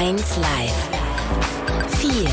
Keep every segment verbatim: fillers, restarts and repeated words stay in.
eins Live. vier.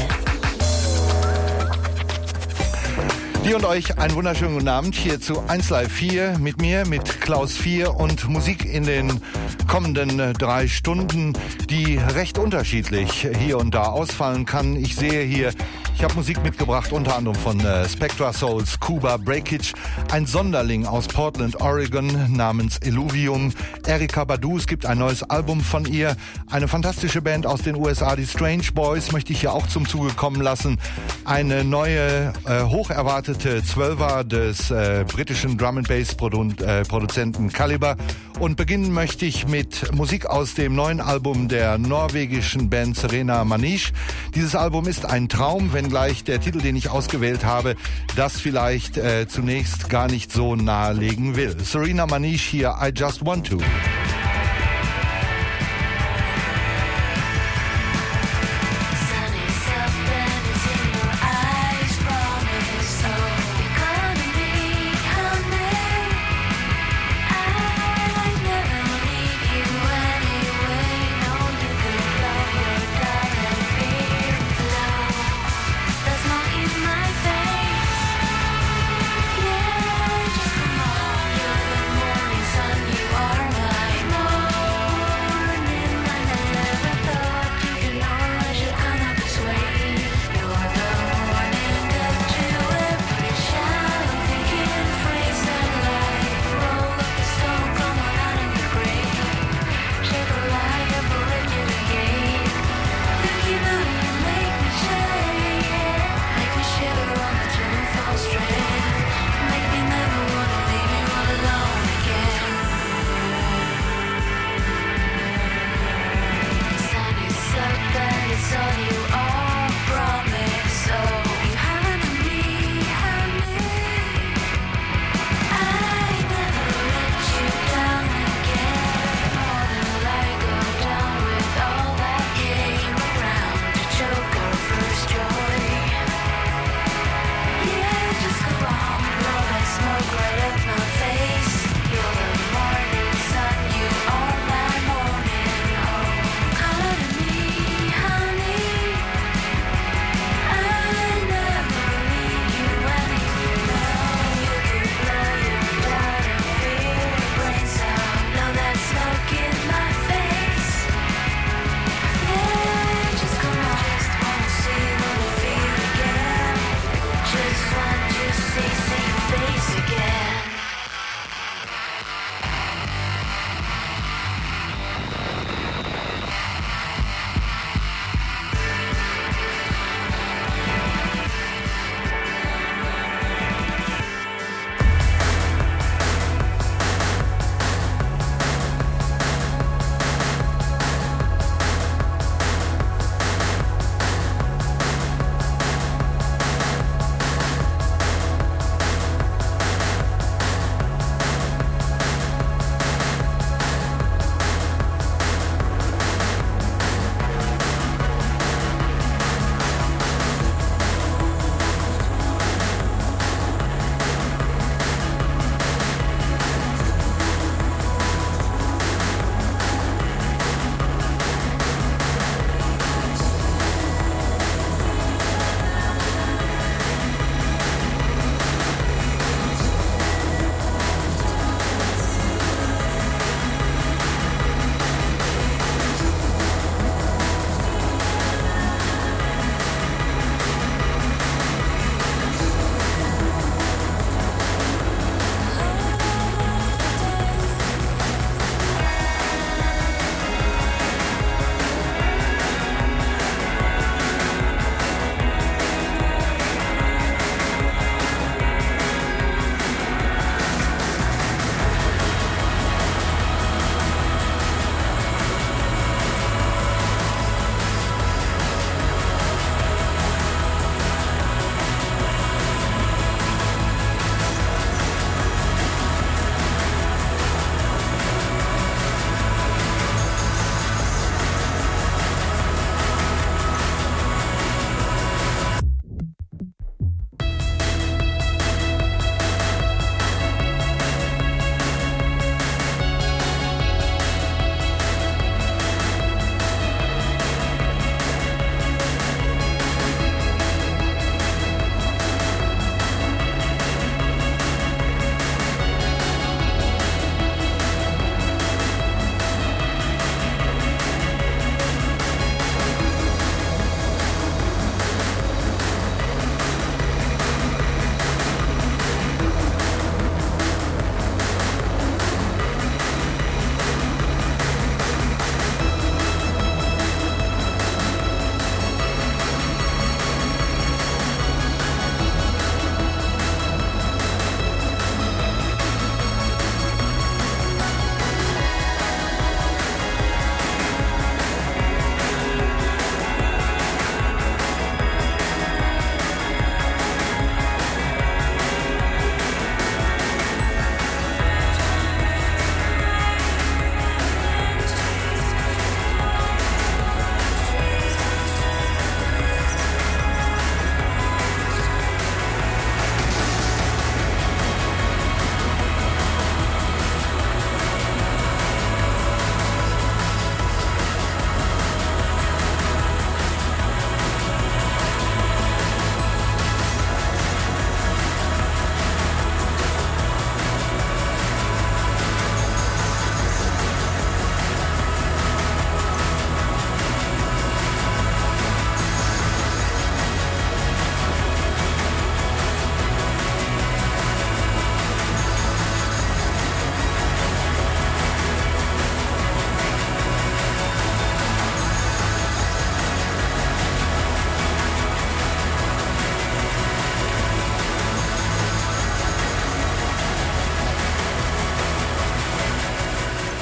Dir und euch einen wunderschönen guten Abend hier zu eins Live vier mit mir, mit Klaus vier und Musik in den kommenden drei Stunden, die recht unterschiedlich hier und da ausfallen kann. Ich sehe hier, ich habe Musik mitgebracht, unter anderem von äh, Spectra Souls, Cuba Breakage, ein Sonderling aus Portland, Oregon namens Illuvium, Erykah Badu, es gibt ein neues Album von ihr, eine fantastische Band aus den U S A, die Strange Boys, möchte ich hier auch zum Zuge kommen lassen, eine neue, äh, hoch erwartete Zwölfer des äh, britischen Drum and Bass Produ- äh, Produzenten Caliber, und beginnen möchte ich mit Musik aus dem neuen Album der norwegischen Band Serena Manish. Dieses Album ist ein Traum, wenngleich der Titel, den ich ausgewählt habe, das vielleicht äh, zunächst gar nicht so nahelegen will. Serena Manish hier, I Just Want To. Sun, you are my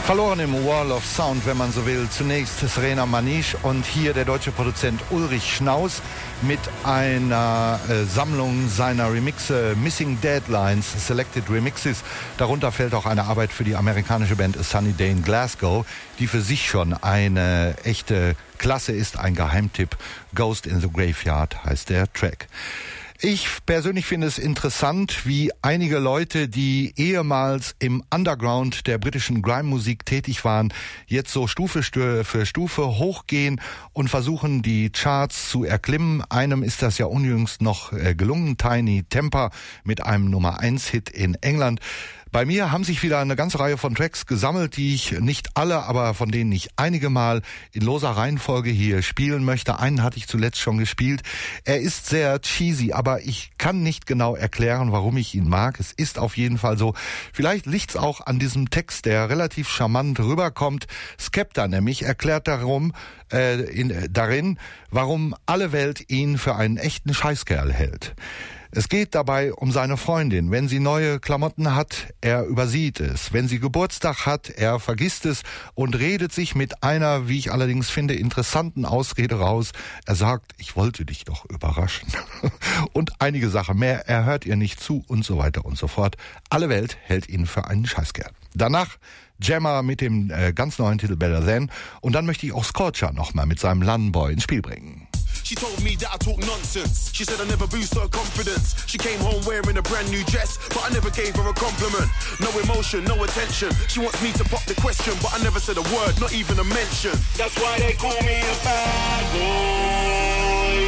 Verloren im Wall of Sound, wenn man so will. Zunächst Serena Maniche und hier der deutsche Produzent Ulrich Schnaus mit einer äh, Sammlung seiner Remixe Missing Deadlines, Selected Remixes. Darunter fällt auch eine Arbeit für die amerikanische Band A Sunny Day in Glasgow, die für sich schon eine echte Klasse ist, ein Geheimtipp. Ghost in the Graveyard heißt der Track. Ich persönlich finde es interessant, wie einige Leute, die ehemals im Underground der britischen Grime-Musik tätig waren, jetzt so Stufe für Stufe hochgehen und versuchen, die Charts zu erklimmen. Einem ist das ja unjüngst noch gelungen, Tiny Temper mit einem Nummer eins Hit in England. Bei mir haben sich wieder eine ganze Reihe von Tracks gesammelt, die ich nicht alle, aber von denen ich einige Mal in loser Reihenfolge hier spielen möchte. Einen hatte ich zuletzt schon gespielt. Er ist sehr cheesy, aber ich kann nicht genau erklären, warum ich ihn mag. Es ist auf jeden Fall so. Vielleicht liegt's auch an diesem Text, der relativ charmant rüberkommt. Skepta nämlich erklärt darum, äh, in, darin, warum alle Welt ihn für einen echten Scheißkerl hält. Es geht dabei um seine Freundin. Wenn sie neue Klamotten hat, er übersieht es. Wenn sie Geburtstag hat, er vergisst es und redet sich mit einer, wie ich allerdings finde, interessanten Ausrede raus. Er sagt, ich wollte dich doch überraschen. Und einige Sachen mehr, er hört ihr nicht zu und so weiter und so fort. Alle Welt hält ihn für einen Scheißkerl. Danach Jammer mit dem äh, ganz neuen Titel Better Than. Und dann möchte ich auch Scorcher nochmal mit seinem London Boy ins Spiel bringen. She told me that I talk nonsense. She said I never boost her confidence. She came home wearing a brand new dress, but I never gave her a compliment. No emotion, no attention. She wants me to pop the question, but I never said a word, not even a mention. That's why they call me a bad boy.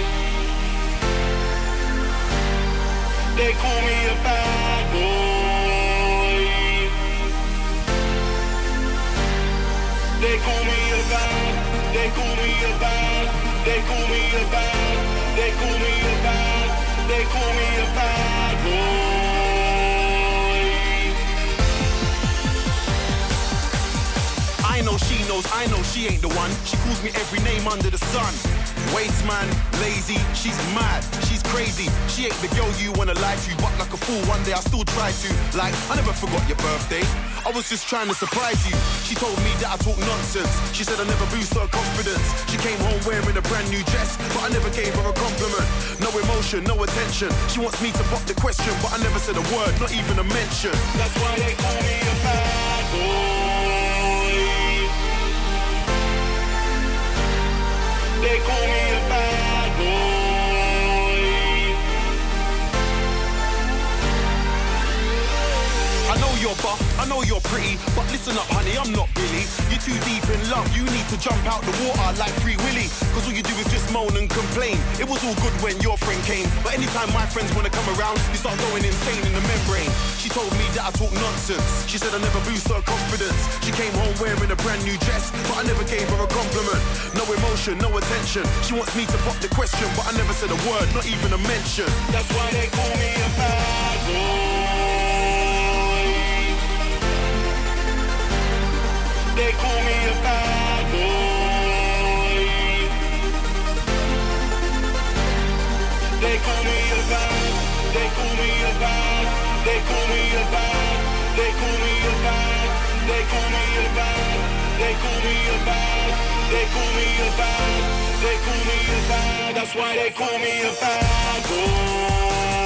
They call me a bad boy. They call me a bad, they call me a bad. They call me a bad, they call me a bad, they call me a bad boy. I know she knows, I know she ain't the one. She calls me every name under the sun. Waste man, lazy, she's mad, she's crazy. She ain't the girl you wanna lie to, but like a fool one day I still try to. Like, I never forgot your birthday, I was just trying to surprise you. She told me that I talk nonsense. She said I never boost her confidence. She came home wearing a brand new dress, but I never gave her a compliment. No emotion, no attention. She wants me to pop the question, but I never said a word, not even a mention. That's why they call me a bad boy. They call me a bad boy. I know you're buff, I know you're pretty, but listen up honey, I'm not Billy. You're too deep in love, you need to jump out the water like Free Willy. Cause all you do is just moan and complain. It was all good when your friend came, but anytime my friends wanna come around, you start going insane in the membrane. She told me that I talk nonsense. She said I never boost her confidence. She came home wearing a brand new dress, but I never gave her a compliment. No emotion, no attention. She wants me to pop the question, but I never said a word, not even a mention. That's why they call me a bad boy. They call me a bad boy. They call me a bad, they call me a bad, they call me a bad, they call me a bad, they call me a bad, they call me a bad, they call me a bad, they call me a bad, that's why they call me a bad boy.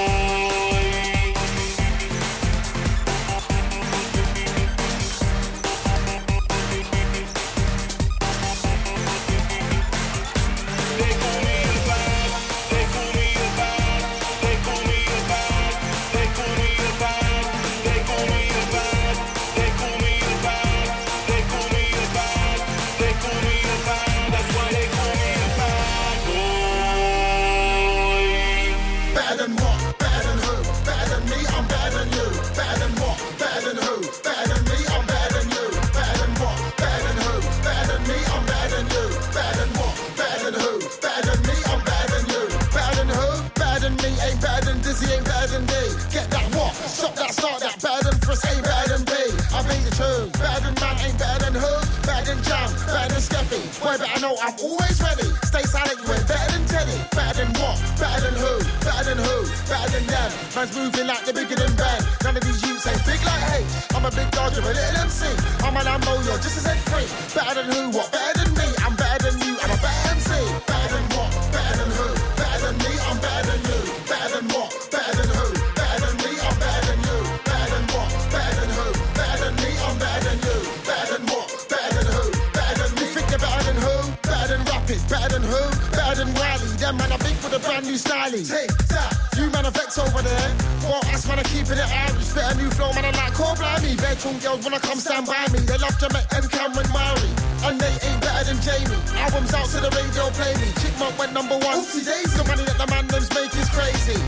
Boy, but I know I'm always ready. Stay silent, you ain't better than Teddy. Better than what? Better than who? Better than who? Better than them. Man's moving like they're bigger than Ben. None of these youths ain't big like H. I'm a big dodger, a little M C. I'm my Lambo, you're just as free. Better than who, what? Better than me, I'm better than you, I'm a better M C. Better than what? Better than who? Better than me, I'm better than you. Better than what? Better than who? Better than me, I'm better than you. Better than what? Better than who? Better than me, I'm better than you. Better than what? Better than who? Better than me. You think you're better than who? Better than Rapid. Better than who? Better than Wiley. Them man I think with a brand new styling. Take that. You man are vex over there. Well, us man are keeping it out. You spit a new flow, man I like call blimey. Bedroom girls wanna come stand by me. They love Jamaica and Cameron Murray. And they ain't better than Jamie. Albums out to the radio play me. Chickmunk went number one. Oopsie days. The money that the man them's make is crazy.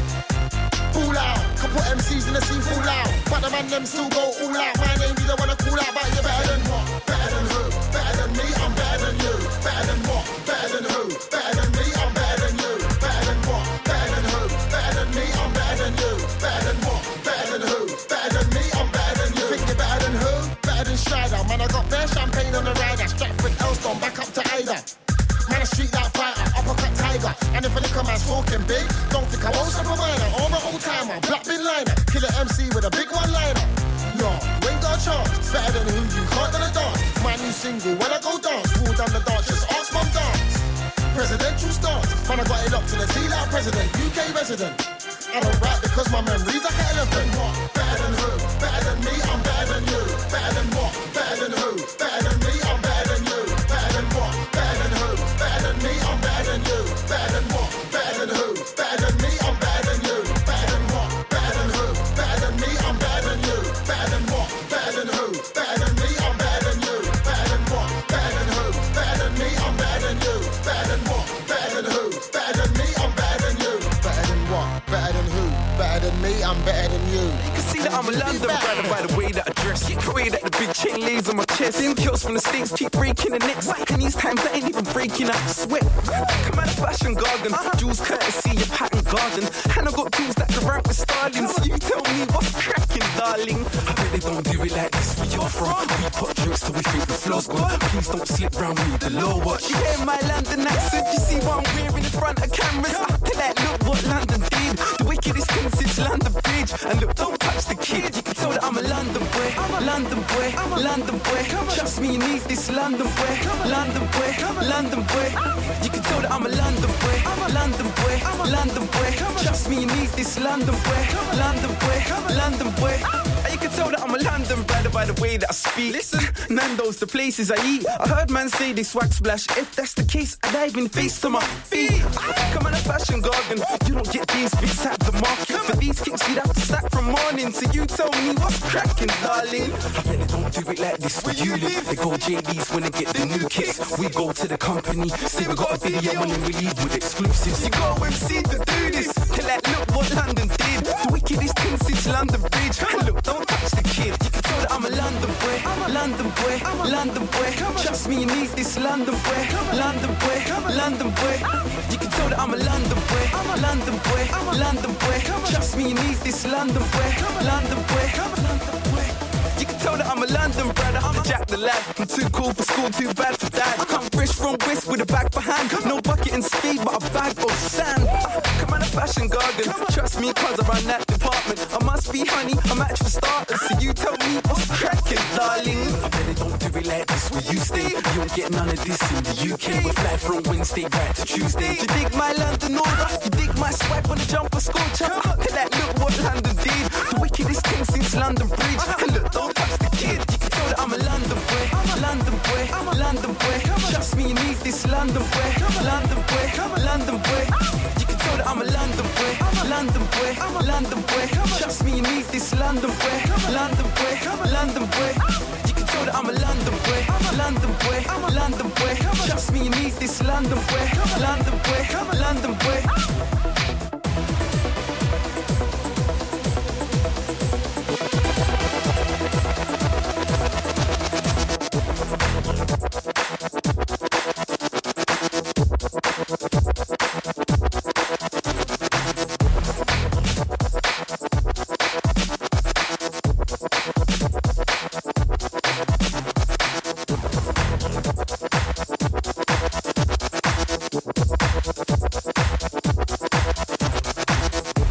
Full out. Couple M Cs in the scene full out. But the man them still go all out. My name you don't wanna call out. But you're better than what? Better than who? Better than me, I'm better than you. Better than what? Better than who? Better than me, I'm better than you. Better than what? Better than who? Better than me, I'm better than you. Better than what? Better than who? Better than me, I'm better than you. Think you're better than who? Better than Strider. Man, I got bare champagne on the rider. Stratford, Elston, back up to Ida. Man, a street like fighter, uppercut tiger. And if a liquor man's talking big, don't think I won't stop a minor. Or an old timer, black bin liner. Kill an M C with a big one liner. No, you ain't got a chance. Better than who you can't do the dance. My new single, when I go dance, pull down the dance, just ask mum dance. Presidential stance, man I got it up to the T like president, U K resident. I don't rap because my memory's like an elephant. What? Better than who? Better than me, I'm better than you. Better than what? Better than who? Better than me, I'm better than you. Better than what? Better than who? Better than me, I'm better than you. Better than what? Better than who? Better than me, I'm better than you. Better than what? Better than who? Better than me, I'm better than you. Better than what? Better than who? Better than me, I'm better than you. Better than what? Better than who? Better than me, I'm better than you. Better than what? Better than who? Better than me, I'm better than you. Better than what? Better than who? Better than me, I'm better than you. You can see that I'm a London brother by the way that I dress. The way that the big chain lays on my chest. Them kills from the States keep breaking the necks. And these times I ain't even breaking out sweat. Come out of fashion garden, Jules courtesy, your pattern garden. And I got tools that can rank with Starling. So you tell me what's cracking, darling. I bet they don't do it like this where you're from. We put drinks till we think the flow's gone. Please don't slip round me, the low watch. You hear my London accent, you see what I'm wearing in front of cameras. After that, look what London did. The wickedest thing since London Bridge. And look, don't touch the kid. You can tell that I'm a London boy, London boy, London boy. Trust me, you need this London boy, London boy, London boy. You can tell that I'm a London boy, London boy, London boy. Trust me, you need this London boy, London boy, London boy. And you can tell that I'm a London brother by the way that I speak. Listen, Nando's the places I eat. I heard man say they swag splash. If that's the case, I dive in face to my feet. Come on a fashion garden, you don't get these bits at the market. For these kicks, you'd have to stack from morning. So you tell me what's cracking, darling. I bet they don't do it like this where you live. They go J Ds when they get the new kits. We go to the company, say we got a video and then we leave with exclusives. You go M C to do this. Tell that look what London did. The wickedest thing since London Bridge. And look, don't touch the kid. You can tell that I'm a London boy, London boy, London boy. Trust me, you need this London boy, London boy, London boy. You can tell that I'm a London boy, London boy, London boy. Trust me, you need this London boy, London boy, London boy. You can tell that I'm a London brother, I'm a Jack the lad. I'm too cool for school, too bad for dad. I come fresh from West with a bag for hand. No bucket and speed, but a bag of sand. Come on a fashion garden, trust me cause I run that department. I must be honey, a match for starters. So you tell me what's cracking, darling. I bet they don't do it like this where you stay. You don't get none of this in the U K. We fly from Wednesday right to Tuesday. You dig my London order, you dig my swipe on the jumper scorcher. Hey, that look what London did. The wickedest thing since London Bridge. And look, don't touch the kid. You can tell that I'm a London boy, London boy, London boy. Trust me, you need this London boy, London boy, London boy. You can tell that I'm a London boy, London boy, London boy. Trust me, you need this London boy, London boy, London boy. You can tell that I'm a London boy, London boy, London boy. Trust me, you need this London boy, London boy, London boy.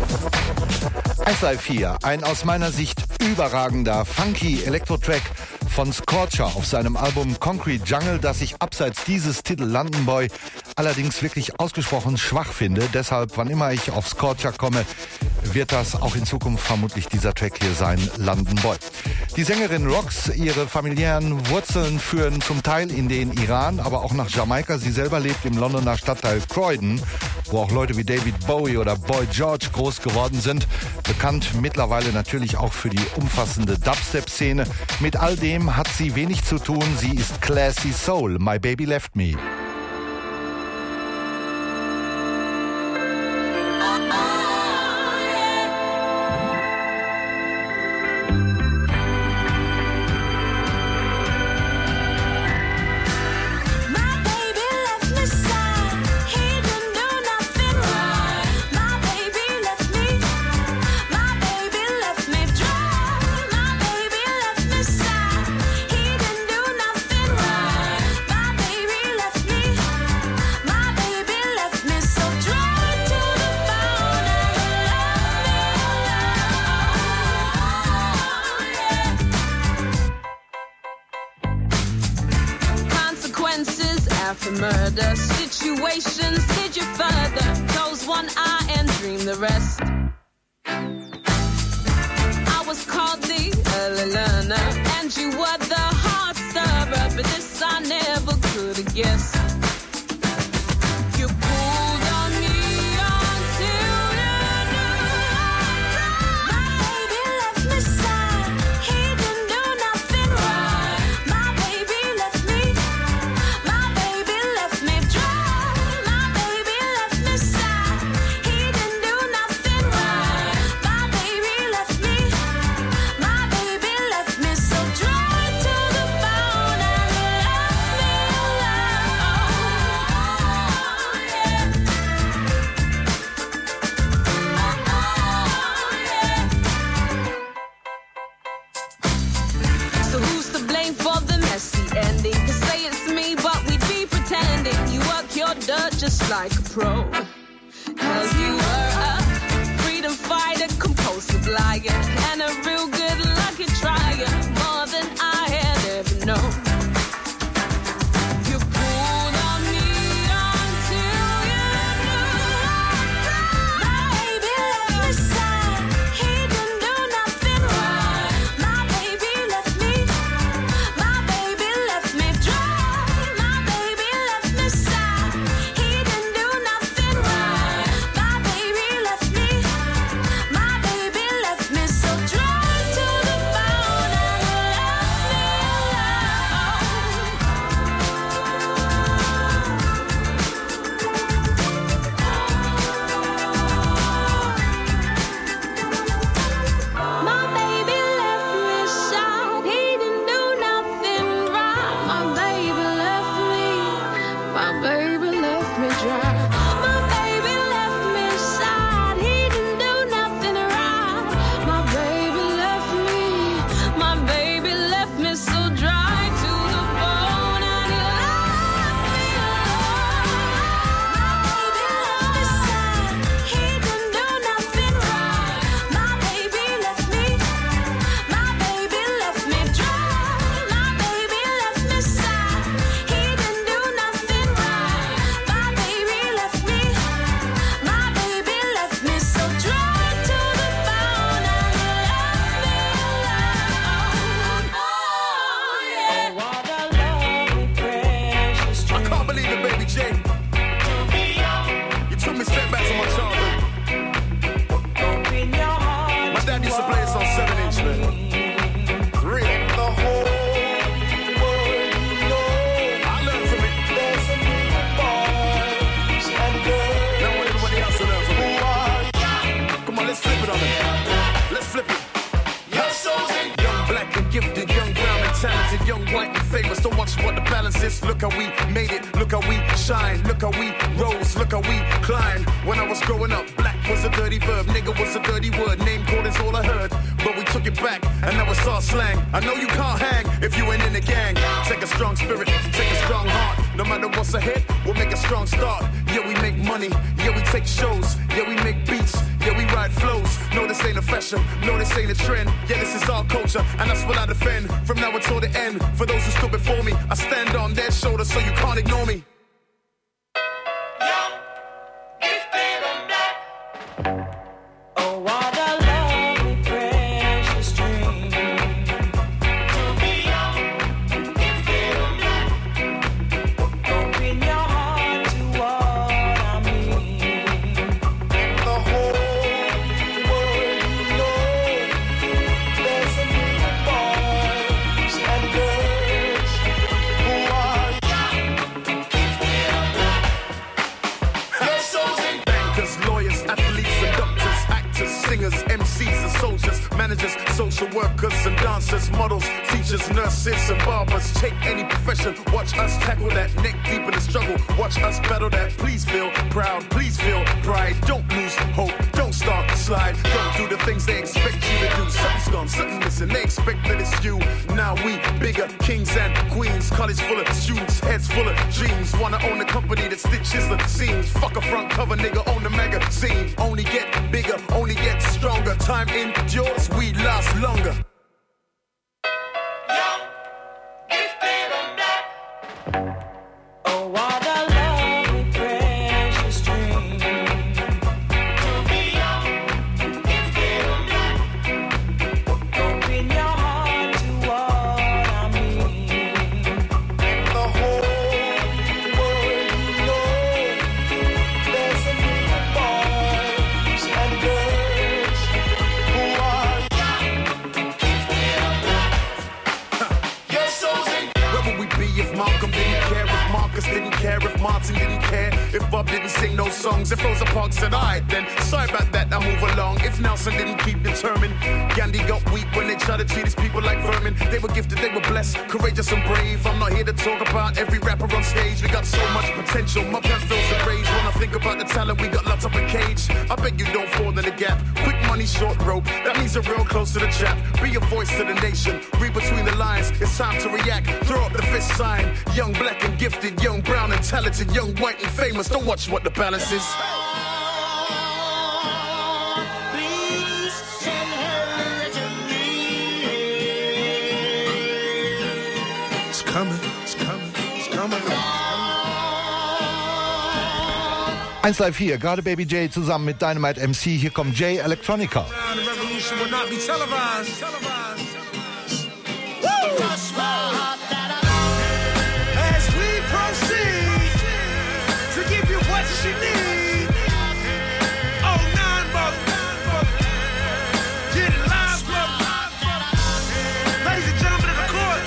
eins Live vier, ein aus meiner Sicht überragender, funky Elektro-Track von Scorcher auf seinem Album Concrete Jungle, das ich abseits dieses Titel London Boy allerdings wirklich ausgesprochen schwach finde. Deshalb, wann immer ich auf Scorcher komme, wird das auch in Zukunft vermutlich dieser Track hier sein, London Boy. Die Sängerin Rox, ihre familiären Wurzeln führen zum Teil in den Iran, aber auch nach Jamaika. Sie selber lebt im Londoner Stadtteil Croydon, wo auch Leute wie David Bowie oder Boy George groß geworden sind. Bekannt mittlerweile natürlich auch für die umfassende Dubstep-Szene. Mit all dem hat sie wenig zu tun. Sie ist Classy Soul. My Baby Left Me. After murder situations, did you further close one eye and dream the rest? I was called the early learner, and you were the heart stirrer, but this I never could have guessed. You pulled on me until you knew. My baby left me sad, he didn't do nothing right. My baby left me. My baby left me dry. My baby left me sad, he didn't do nothing right. My baby left me. My baby left me so dry to the bone, and he left me So who's to blame for the messy ending? Could say it's me, but we'd be pretending. You work your dirt just like a pro. Cause you were a freedom fighter, compulsive liar, and a real good lucky trier, more than I had ever known. You pulled on me until you knew. My baby left me sad, he didn't do nothing right. My baby left me. My baby left me dry. My baby left me sad, he didn't do nothing right. My baby left me. My baby left me so dry to the bone, and he left me My baby left me sad, he didn't do nothing right. My baby left me. My baby left me dry. My baby left me sad, he didn't do nothing right. My baby left me. My baby left me so dry to the bone, and he left me alone. My baby left me sad, he didn't do nothing right. My baby left me. My baby left me dry. My baby left me sad, he didn't do nothing right. My baby left me. My baby left me so dry to the bone, and he left me alone. Oh, yeah. I can't believe it, baby J. You took me straight back to my childhood. My dad used to play this on seven inch, man. Real. The whole world, you know. I learned from it. There's some boys and girls. Now I want everybody else to learn from it. Come on, let's flip it on it. Let's flip it. Young, black and gifted, young, brown and talented, young, white and famous. Don't watch what the balance is. Look how we made it. Look how we shine. Look how we rose. Look how we climb. When I was growing up, black was a dirty verb. Nigga was a dirty word. Name called is all I heard. But we took it back, and now it's all slang. I know you can't hang if you ain't in the gang. Take a strong spirit, take a strong heart. No matter what's ahead, we'll make a strong start. Yeah, we make money. Yeah, we take shows. Yeah, we make beats. Yeah, we ride flows. No, this ain't a fashion. No, this ain't a trend. Yeah, this is our culture, and that's what I defend. From now until the end. again. For those who stood before me, I stand on their shoulders so you can't ignore me. Managers, social workers and dancers, models, teachers, nurses and barbers. Take any profession, watch us tackle that, neck deep in the struggle. Watch us battle that. Please feel proud, please feel pride. Don't lose hope, don't start to slide. Don't do the things they expect you to do. Something's gone, something's missing. They expect that it's you. Now we bigger kings and queens. College full of students, heads full of dreams. Wanna own the company that stitches the seams. Fuck a front cover nigga, own the magazine. Only get bigger, only get stronger. Time endures, we last longer. Didn't care if Bob didn't sing no songs. If Rosa Parks said alright, then sorry about that, I move along. If Nelson didn't keep determined, Gandhi got weak when they tried to treat his people like vermin. They were gifted, they were blessed, courageous and brave. I'm not here to talk about every rapper on stage. We got so much potential, my pants feel so rage. When I think about the talent we got locked up in cage, I beg you don't fall in the gap. Quick money, short rope, that means you're real close to the trap. Be a voice to the nation, read between the lines. It's time to react, throw up the fist sign. Young, black and gifted, young, brown and talented, young, white and famous. Don't watch what the balance is. Please send her to me. It's coming, it's coming, it's coming. eins Live vier, gerade Baby J zusammen mit Dynamite M C. Hier kommt J Electronica. The revolution will not be televised. televised. As we proceed to give you what you need. Oh, nine, mother. Get it live, mother. Ladies and gentlemen of the court.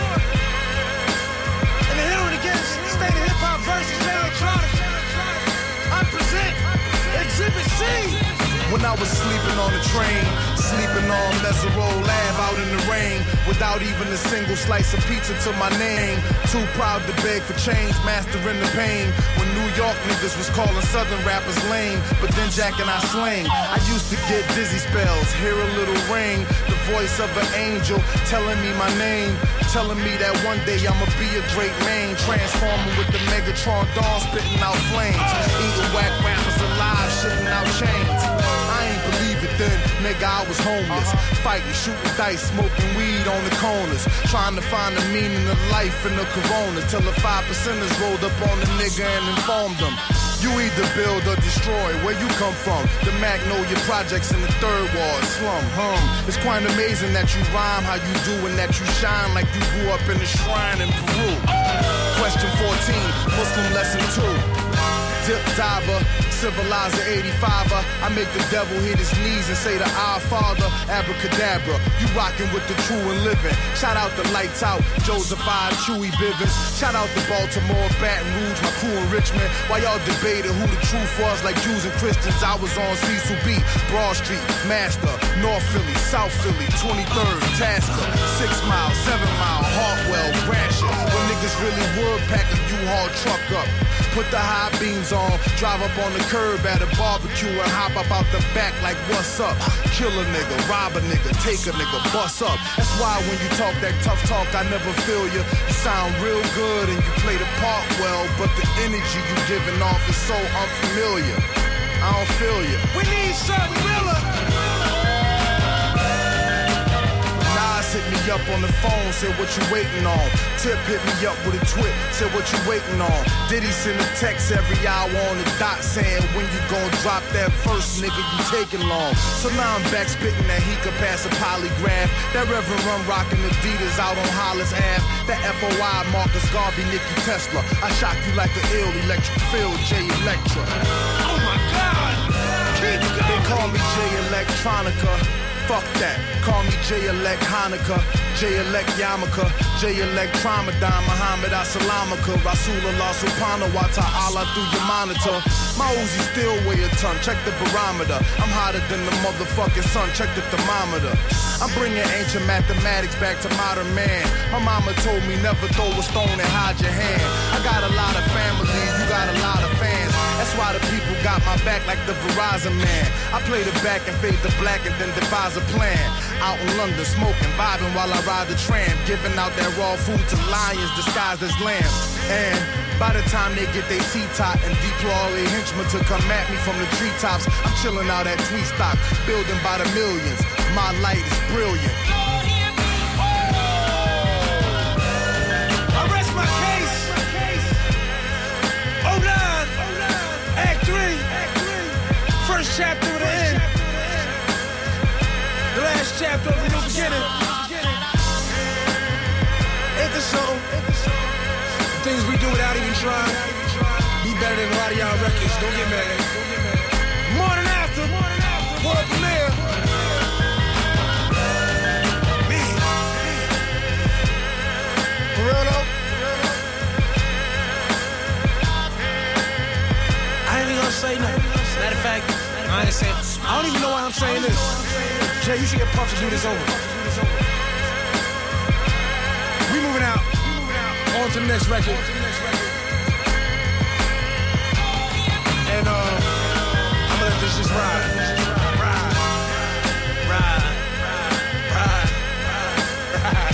And the hearing against State of Hip Hop versus J Electronica. I present Exhibit C. When I was sleeping on the train, sleeping on Mesero Lab out in the rain, without even a single slice of pizza to my name. Too proud to beg for change, mastering the pain. When New York niggas was calling Southern rappers lame, but then Jack and I slang. I used to get dizzy spells, hear a little ring, the voice of an angel telling me my name, telling me that one day I'ma be a great man, transforming with the Megatron dawn, spitting out flames, eating whack rappers alive, shitting out chains. I ain't believe it then, nigga, I was homeless. Fighting, shooting dice, smoking weed on the corners. Trying to find the meaning of life in the corona. Till the five percenters rolled up on the nigga and informed them. You either build or destroy, where you come from. The Magnolia Projects in the third ward, slum, hum. It's quite amazing that you rhyme how you do and that you shine like you grew up in a shrine in Peru. Question fourteen, Muslim lesson two. Dip diver, civilizer eighty-fiver. I make the devil hit his knees and say to our Father, abracadabra. You rockin' with the true and living. Shout out the Lights Out, Joseph I, Chewy Bivens. Shout out to Baltimore, Baton Rouge, my crew in Richmond. While y'all debated who the truth was, like Jews and Christians, I was on Cecil B, Broad Street, Master, North Philly, South Philly, twenty-third, Tasker, Six Mile, Seven Mile, Hartwell, Gratiot. When niggas really would pack a U-Haul truck up. Put the high beams on, drive up on the curb at a barbecue and hop up out the back like what's up? Kill a nigga, rob a nigga, take a nigga, bust up. That's why when you talk that tough talk, I never feel you. You sound real good and you play the part well, but the energy you giving off is so unfamiliar. I don't feel you. We need something realer. Nas hit me up on the phone, said what you waiting on. Tip hit me up with a twit, said what you waiting on. Diddy send a text every hour on the dot saying when you gon' drop that first nigga, you taking long. So now I'm back spitting that he could pass a polygraph. That Reverend Run rockin' Adidas out on Hollis Ave. That F O I Marcus Garvey, Nicky Tesla. I shock you like an ill electric field, J Electra. Oh my God! Keep going! They call me J Electronica. Fuck that. Call me J-Elect Hanukkah, J-Elect Yamaka, J-Elect Tramadon, Muhammad Assalamaka, Rasulullah Subhanahu wa ta'ala through your monitor. My Uzi still weigh a ton, check the barometer. I'm hotter than the motherfucking sun, check the thermometer. I'm bringing ancient mathematics back to modern man. My mama told me never throw a stone and hide your hand. I got a lot of family, you got a lot of fans. That's why the people got my back like the Verizon man. I play the back and fade the black and then devise a plan. Out in London, smoking, vibing while I ride the tram. Giving out that raw food to lions disguised as lambs. And by the time they get their seat-top and deploy all their henchmen to come at me from the treetops, I'm chilling out at Tweet Stock, building by the millions. My light is brilliant. I rest my case. oh nine, Act three, first chapter of the end. The last chapter of the new beginning. Ain't this something? Things we do without even trying. Be better than a lot of y'all records. Don't get mad. Morning after. World premiere. Me. For real though? I ain't even gonna say nothing. Matter of fact, I ain't saying. I don't even know why I'm saying this. Jay, you should get Puff to do this over. We moving out. On to the next record. And uh, I'm gonna let this just ride. Ride. Ride. Ride. Ride.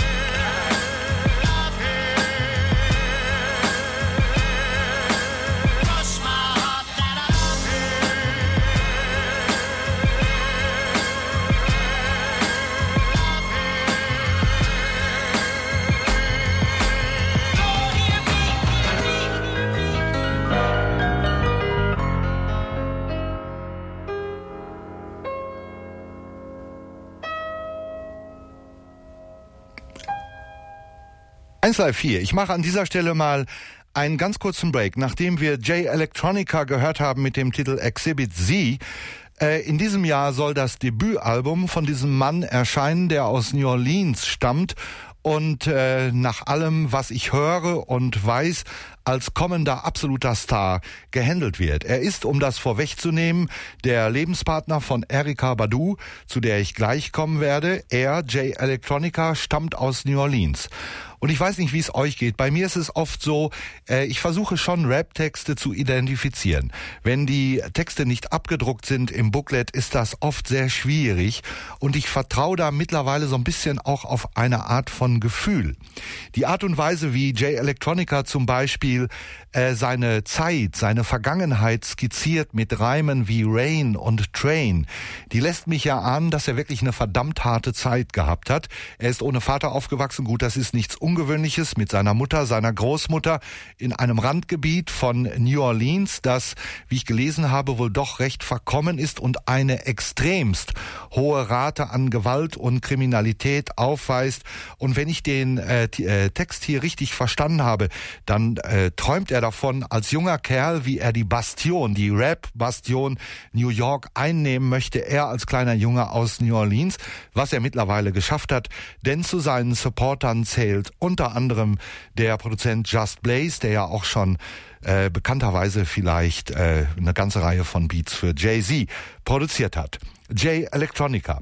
eins Live vier. Ich mache an dieser Stelle mal einen ganz kurzen Break. Nachdem wir J Electronica gehört haben mit dem Titel Exhibit Z, äh, in diesem Jahr soll das Debütalbum von diesem Mann erscheinen, der aus New Orleans stammt und äh, nach allem, was ich höre und weiß, als kommender absoluter Star gehandelt wird. Er ist, um das vorwegzunehmen, der Lebenspartner von Erykah Badu, zu der ich gleich kommen werde. Er, J Electronica, stammt aus New Orleans. Und ich weiß nicht, wie es euch geht. Bei mir ist es oft so, äh, ich versuche schon Rap-Texte zu identifizieren. Wenn die Texte nicht abgedruckt sind im Booklet, ist das oft sehr schwierig. Und ich vertraue da mittlerweile so ein bisschen auch auf eine Art von Gefühl. Die Art und Weise, wie J Electronica zum Beispiel äh, seine Zeit, seine Vergangenheit skizziert mit Reimen wie Rain und Train, die lässt mich ja ahnen, dass er wirklich eine verdammt harte Zeit gehabt hat. Er ist ohne Vater aufgewachsen. Gut, das ist nichts Ungewöhnliches, mit seiner Mutter, seiner Großmutter in einem Randgebiet von New Orleans, das, wie ich gelesen habe, wohl doch recht verkommen ist und eine extremst hohe Rate an Gewalt und Kriminalität aufweist. Und wenn ich den äh, t- äh, Text hier richtig verstanden habe, dann äh, träumt er davon, als junger Kerl, wie er die Bastion, die Rap-Bastion New York einnehmen möchte, er als kleiner Junge aus New Orleans, was er mittlerweile geschafft hat, denn zu seinen Supportern zählt unter anderem der Produzent Just Blaze, der ja auch schon äh, bekannterweise vielleicht äh, eine ganze Reihe von Beats für Jay-Z produziert hat. J Electronica.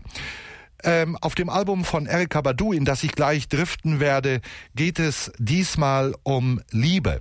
Ähm, auf dem Album von Erykah Badu, in das ich gleich driften werde, geht es diesmal um Liebe.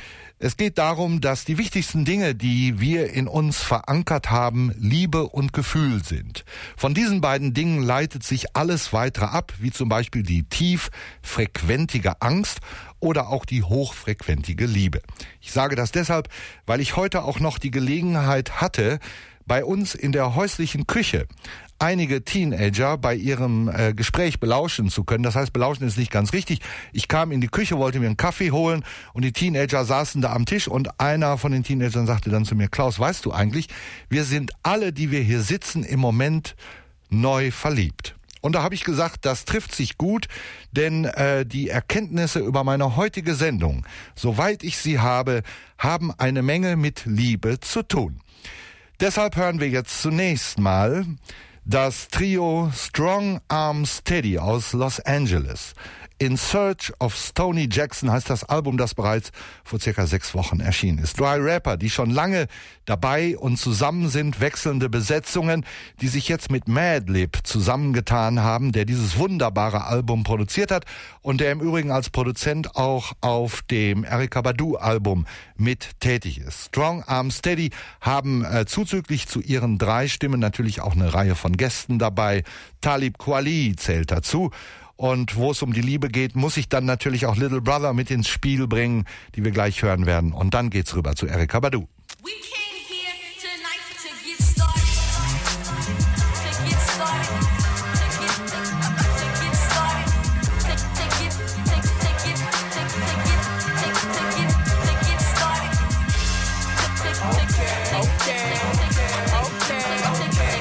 Es geht darum, dass die wichtigsten Dinge, die wir in uns verankert haben, Liebe und Gefühl sind. Von diesen beiden Dingen leitet sich alles weitere ab, wie zum Beispiel die tieffrequentige Angst oder auch die hochfrequentige Liebe. Ich sage das deshalb, weil ich heute auch noch die Gelegenheit hatte, bei uns in der häuslichen Küche einige Teenager bei ihrem äh, Gespräch belauschen zu können. Das heißt, belauschen ist nicht ganz richtig. Ich kam in die Küche, wollte mir einen Kaffee holen und die Teenager saßen da am Tisch und einer von den Teenagern sagte dann zu mir, Klaus, weißt du eigentlich, wir sind alle, die wir hier sitzen, im Moment neu verliebt. Und da habe ich gesagt, das trifft sich gut, denn äh, die Erkenntnisse über meine heutige Sendung, soweit ich sie habe, haben eine Menge mit Liebe zu tun. Deshalb hören wir jetzt zunächst mal das Trio Strong Arm Steady aus Los Angeles. In Search of Stoney Jackson heißt das Album, das bereits vor circa sechs Wochen erschienen ist. Drei Rapper, die schon lange dabei und zusammen sind, wechselnde Besetzungen, die sich jetzt mit Madlib zusammengetan haben, der dieses wunderbare Album produziert hat und der im Übrigen als Produzent auch auf dem Erykah Badu Album mit tätig ist. Strong Arm Steady haben äh, zuzüglich zu ihren drei Stimmen natürlich auch eine Reihe von Gästen dabei. Talib Kweli zählt dazu. Und wo es um die Liebe geht, muss ich dann natürlich auch Little Brother mit ins Spiel bringen, die wir gleich hören werden. Und dann geht's rüber zu Erykah Badu. We came here tonight to get started. To get started. To get, to get started. To, to get, to, to get, to, to get, to, to get, to get started. Okay, okay, okay, okay, okay, okay,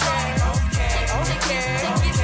okay,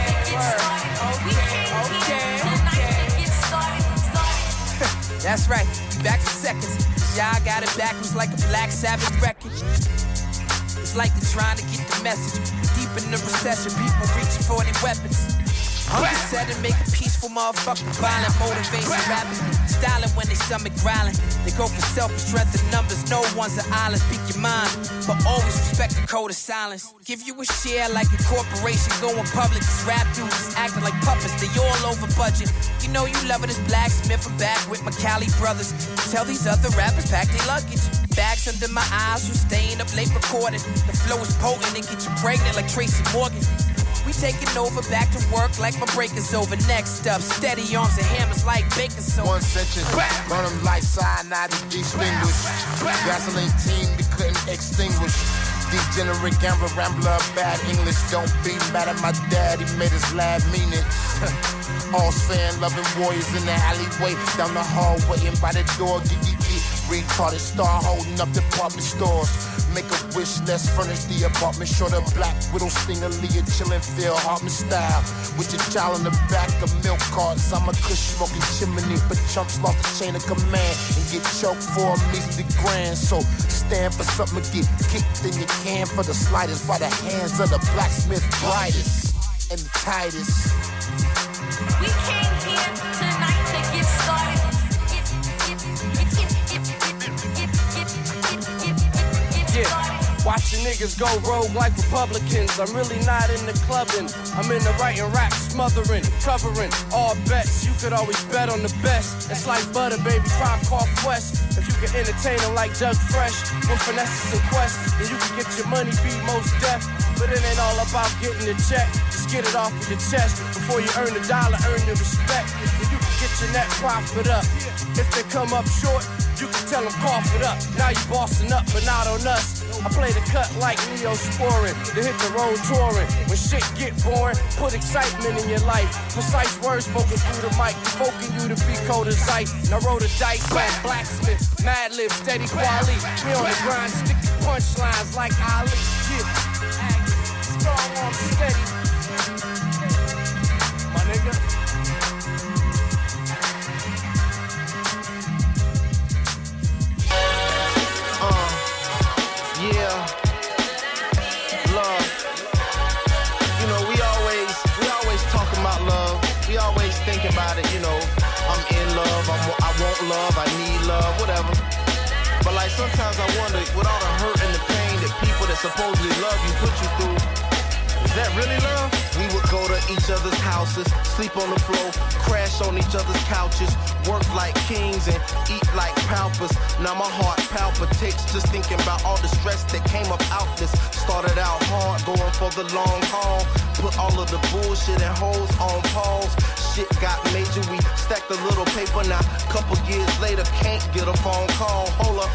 That's right, we back for seconds. Y'all got it backwards like a Black Sabbath record. It's like they're trying to get the message. Deep in the recession, people reaching for their weapons. Hungry said to make a peaceful motherfucker. Violent motivation rappers. Styling when they stomach growling. They go for selfish strength in numbers. No one's an island. Speak your mind, but always respect the code of silence. Give you a share like a corporation going public. These rap dudes acting like puppets. They all over budget. You know you love it as Blacksmith. I'm back with my Cali brothers. Tell these other rappers pack their luggage. Bags under my eyes, you staying up late recording. The flow is potent and get you pregnant like Tracy Morgan. We taking over, back to work like my break is over. Next up, steady arms and hammers like baking soda. One sentence, burn them like cyanide to distinguish. Gasoline team, we couldn't extinguish. Degenerate gambler, rambler, bad English. Don't be mad at my dad, he made his lab mean it. All fan loving warriors in the alleyway. Down the hall, waiting by the door. G G G, retarded star holding up department stores. Make a wish, let's furnish the apartment. Short of Black Widow, Stinger, Leah, chillin', Phil Hartman style. With your child in the back of milk carts. I'm a kush smoking chimney, but chumps lost the chain of command and get choked for a measly grand. So stand for something, get kicked in your can for the slightest. By the hands of the blacksmith brightest and the tightest. We came here tonight to get started. Yeah, watching niggas go rogue like Republicans. I'm really not in the clubbing. I'm in the writing rap, smothering, covering all bets. You could always bet on the best. It's like butter, baby, Tribe Called Quest. If you can entertain them like Doug Fresh, with finesse and quest, then you can get your money beat most deaf. But it ain't all about getting the check. Just get it off of your chest before you earn the dollar, earn the respect. Then you can get your net profit up. If they come up short, you can tell them cough it up. Now you bossing up, but not on us. I play the cut like Neosporin, to hit the road touring. When shit get boring, put excitement in your life. Precise words spoken through the mic, provoking you to be cold as ice. And I roll the dice like Blacksmith, Madlib, Steady Quali. We on the grind, stick to punchlines like Ali. Yeah. Strong arm steady. My nigga. Uh, yeah. Love. You know, we always, we always talk about love. We always think about it, you know. I'm in love, I'm, I want love, I need love, whatever. But like sometimes I wonder, with all the hurt and the pain that people that supposedly love you put you through, is that really love? We would go to each other's houses, sleep on the floor, crash on each other's couches, work like kings and eat like paupers. Now my heart palpitates just thinking about all the stress that came up out this. Started out hard, going for the long haul. Put all of the bullshit and hoes on pause. Shit got major, we stacked a little paper now. Couple years later, can't get a phone call. Hold up.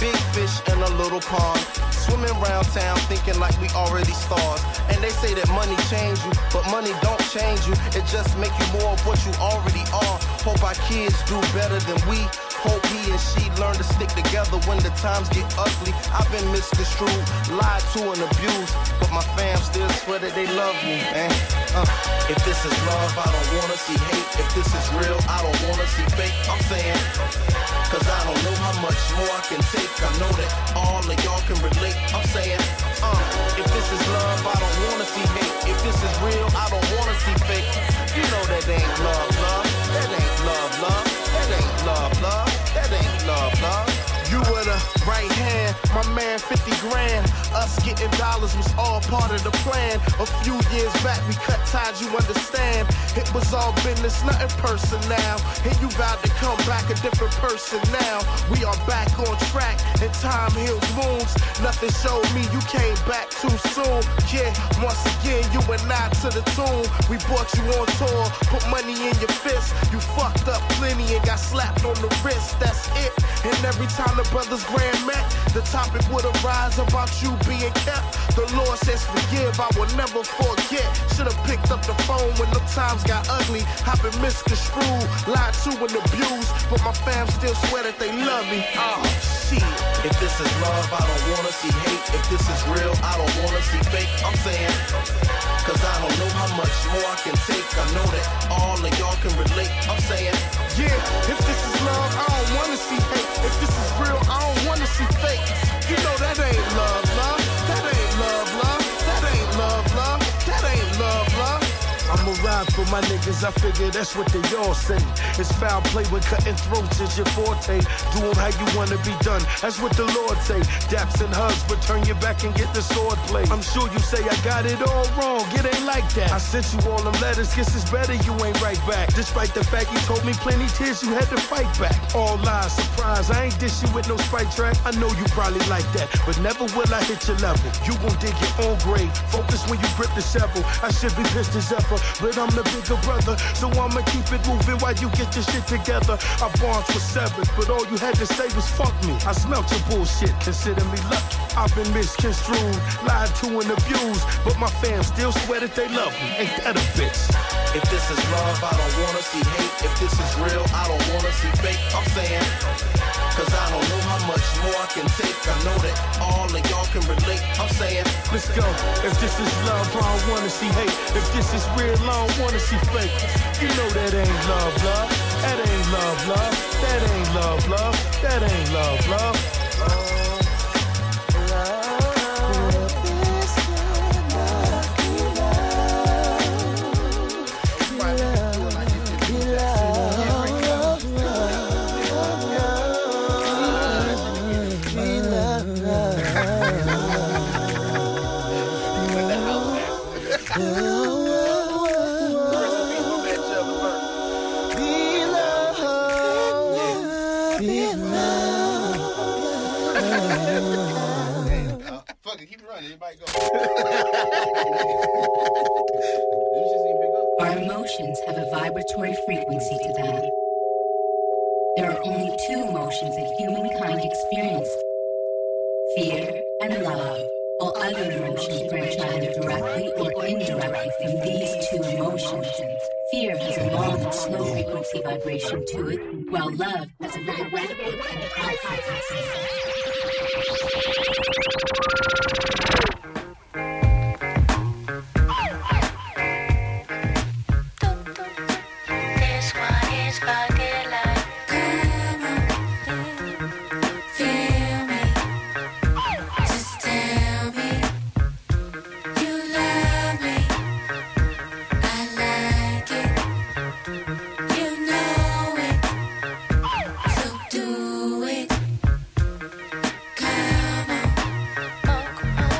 big fish in a little pond. Swimming around town thinking like we already stars. And they say that money change you, but money don't change you. It just make you more of what you already are. Hope our kids do better than we. Hope he and she learn to stick together when the times get ugly. I've been misconstrued, lied to and abused, but my fam still swear that they love me, man. Uh, if this is love, I don't wanna see hate. If this is real, I don't wanna see fake. I'm saying, cause I don't know how much more I can take. I know that all of y'all can relate. I'm saying, uh, if this is love, I don't wanna see hate. If this is real, I don't wanna see fake. You know that ain't love, love. That ain't love, love. That ain't love, love. That ain't love, love. You were the right hand, my man fifty grand. Us getting dollars was all part of the plan. A few years back we cut ties, you understand. It was all business, nothing personal. And you vowed to come back a different person now. We are back on track and time heals wounds. Nothing showed me you came back too soon. Yeah, once again you and I to the tune. We brought you on tour, put money in your fist. You fucked up plenty and got slapped on the wrist, that's it. And every time the brothers grand met, the topic would arise about you being kept. The Lord says forgive, I will never forget. Should've picked up the phone when the times got ugly. I've been misconstrued, lied to and abused, but my fam still swear that they love me. Oh, shit. If this is love, I don't wanna see hate. If this is real, I don't wanna see fake. I'm saying, cause I don't know how much more I can take. I know that all of y'all can relate. I'm saying, yeah, if this is love, I don't wanna see hate. If this is real, I don't wanna see fake. You know that ain't love, love. That ain't love, love. That ain't love, love. That ain't love, love. I'ma ride for my niggas, I figure that's what they all say. It's foul play when cutting throats is your forte. Do 'em how you wanna be done, that's what the Lord say. Daps and hugs, but turn your back and get the sword play. I'm sure you say I got it all wrong, it ain't like that. I sent you all them letters, guess it's better you ain't right back. Despite the fact you told me plenty tears, you had to fight back. All lies, surprise, I ain't dish you with no spite track. I know you probably like that, but never will I hit your level. You gon' dig your own grave, focus when you grip the shovel. I should be pissed as ever, but I'm the bigger brother, so I'ma keep it moving while you get your shit together. Our bonds were severed, but all you had to say was fuck me. I smelt your bullshit, consider me lucky. I've been misconstrued, lied to and abused, but my fam still swear that they love me. Ain't that a bitch? If this is love, I don't wanna see hate. If this is real, I don't wanna see fake. I'm saying, cause I don't know how much more I can take. I know that all of y'all can relate. I'm saying, let's go. If this is love, I don't wanna see hate. If this is real, I don't wanna see fake. You know that ain't love, love. That ain't love, love. That ain't love, love. That ain't love, love. Our emotions have a vibratory frequency to them. There are only two emotions that humankind experience: fear and love. All other emotions branch either directly or indirectly from these two emotions. Fear has a long and slow frequency vibration to it, while love has a very rapid and high frequency. Do it. Come on.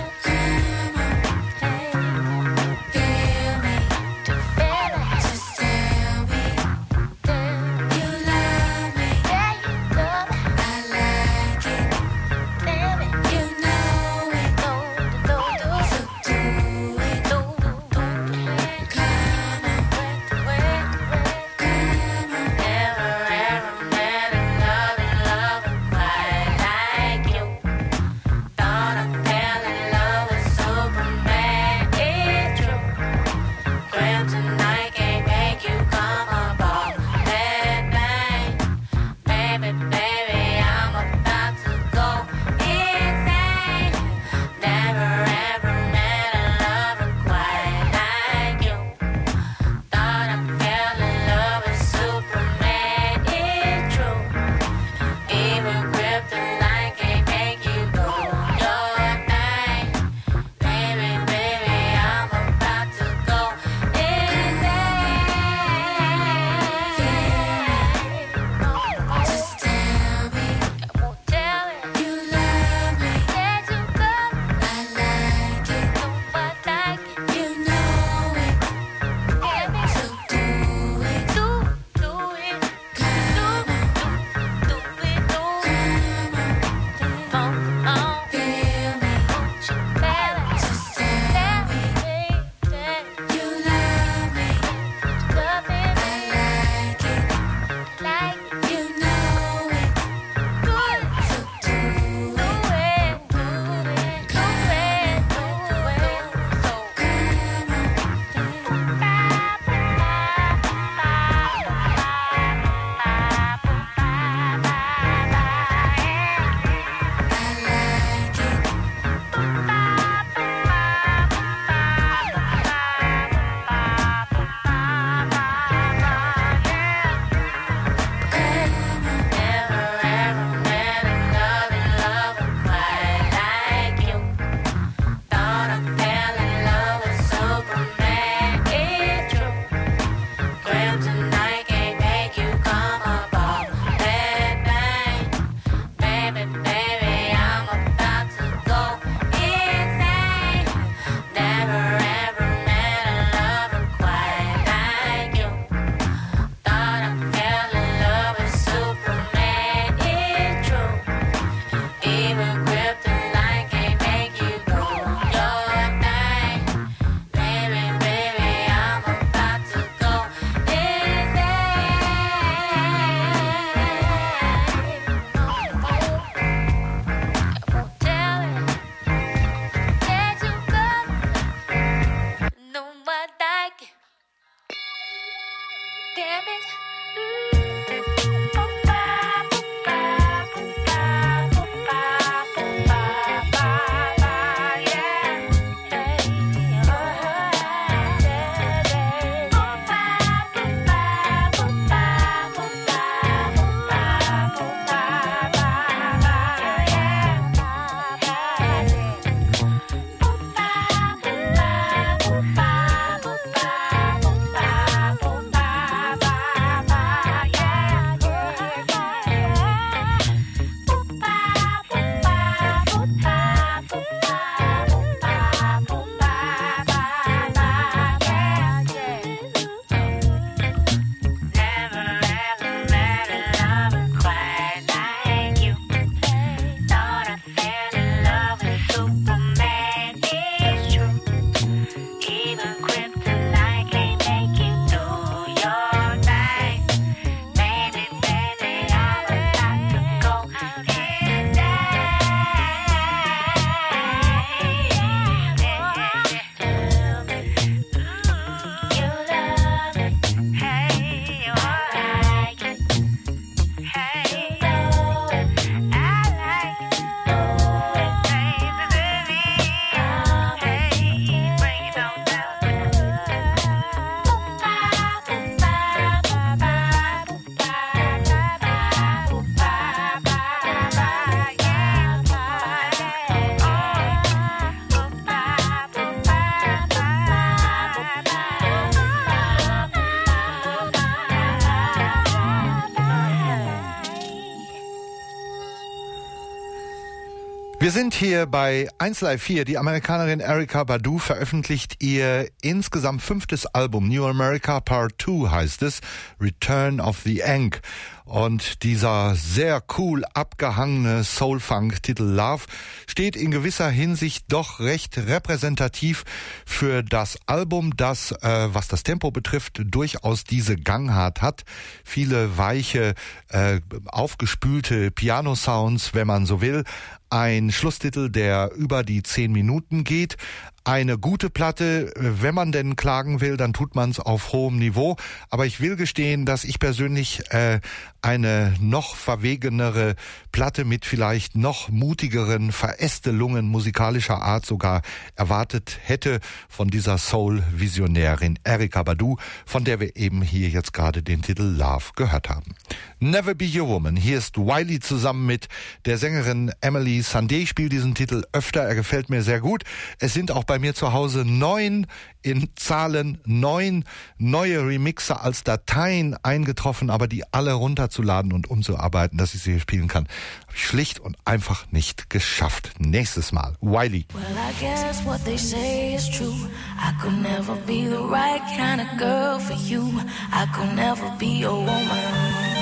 Wir sind hier bei eins Live vier. Die Amerikanerin Erykah Badu veröffentlicht ihr insgesamt fünftes Album. New America Part zwei heißt es. Return of the Ankh. Und dieser sehr cool abgehangene Soul-Funk-Titel Love steht in gewisser Hinsicht doch recht repräsentativ für das Album, das, äh, was das Tempo betrifft, durchaus diese Gangart hat. Viele weiche, äh, aufgespülte Piano-Sounds, wenn man so will. Ein Schlusstitel, der über die zehn Minuten geht. Eine gute Platte, wenn man denn klagen will, dann tut man es auf hohem Niveau. Aber ich will gestehen, dass ich persönlich äh, eine noch verwegenere Platte mit vielleicht noch mutigeren Verästelungen musikalischer Art sogar erwartet hätte von dieser Soul-Visionärin Erykah Badu, von der wir eben hier jetzt gerade den Titel Love gehört haben. Never Be Your Woman. Hier ist Wiley zusammen mit der Sängerin Emily Sandé. Ich spiele diesen Titel öfter, er gefällt mir sehr gut. Es sind auch bei mir zu Hause neun, in Zahlen neun neue Remixer als Dateien eingetroffen, aber die alle runterzuladen und umzuarbeiten, dass ich sie hier spielen kann, habe ich schlicht und einfach nicht geschafft. Nächstes Mal, Wiley. Well, I guess what they say is true. I could never be the right kind of girl for you. I could never be your woman.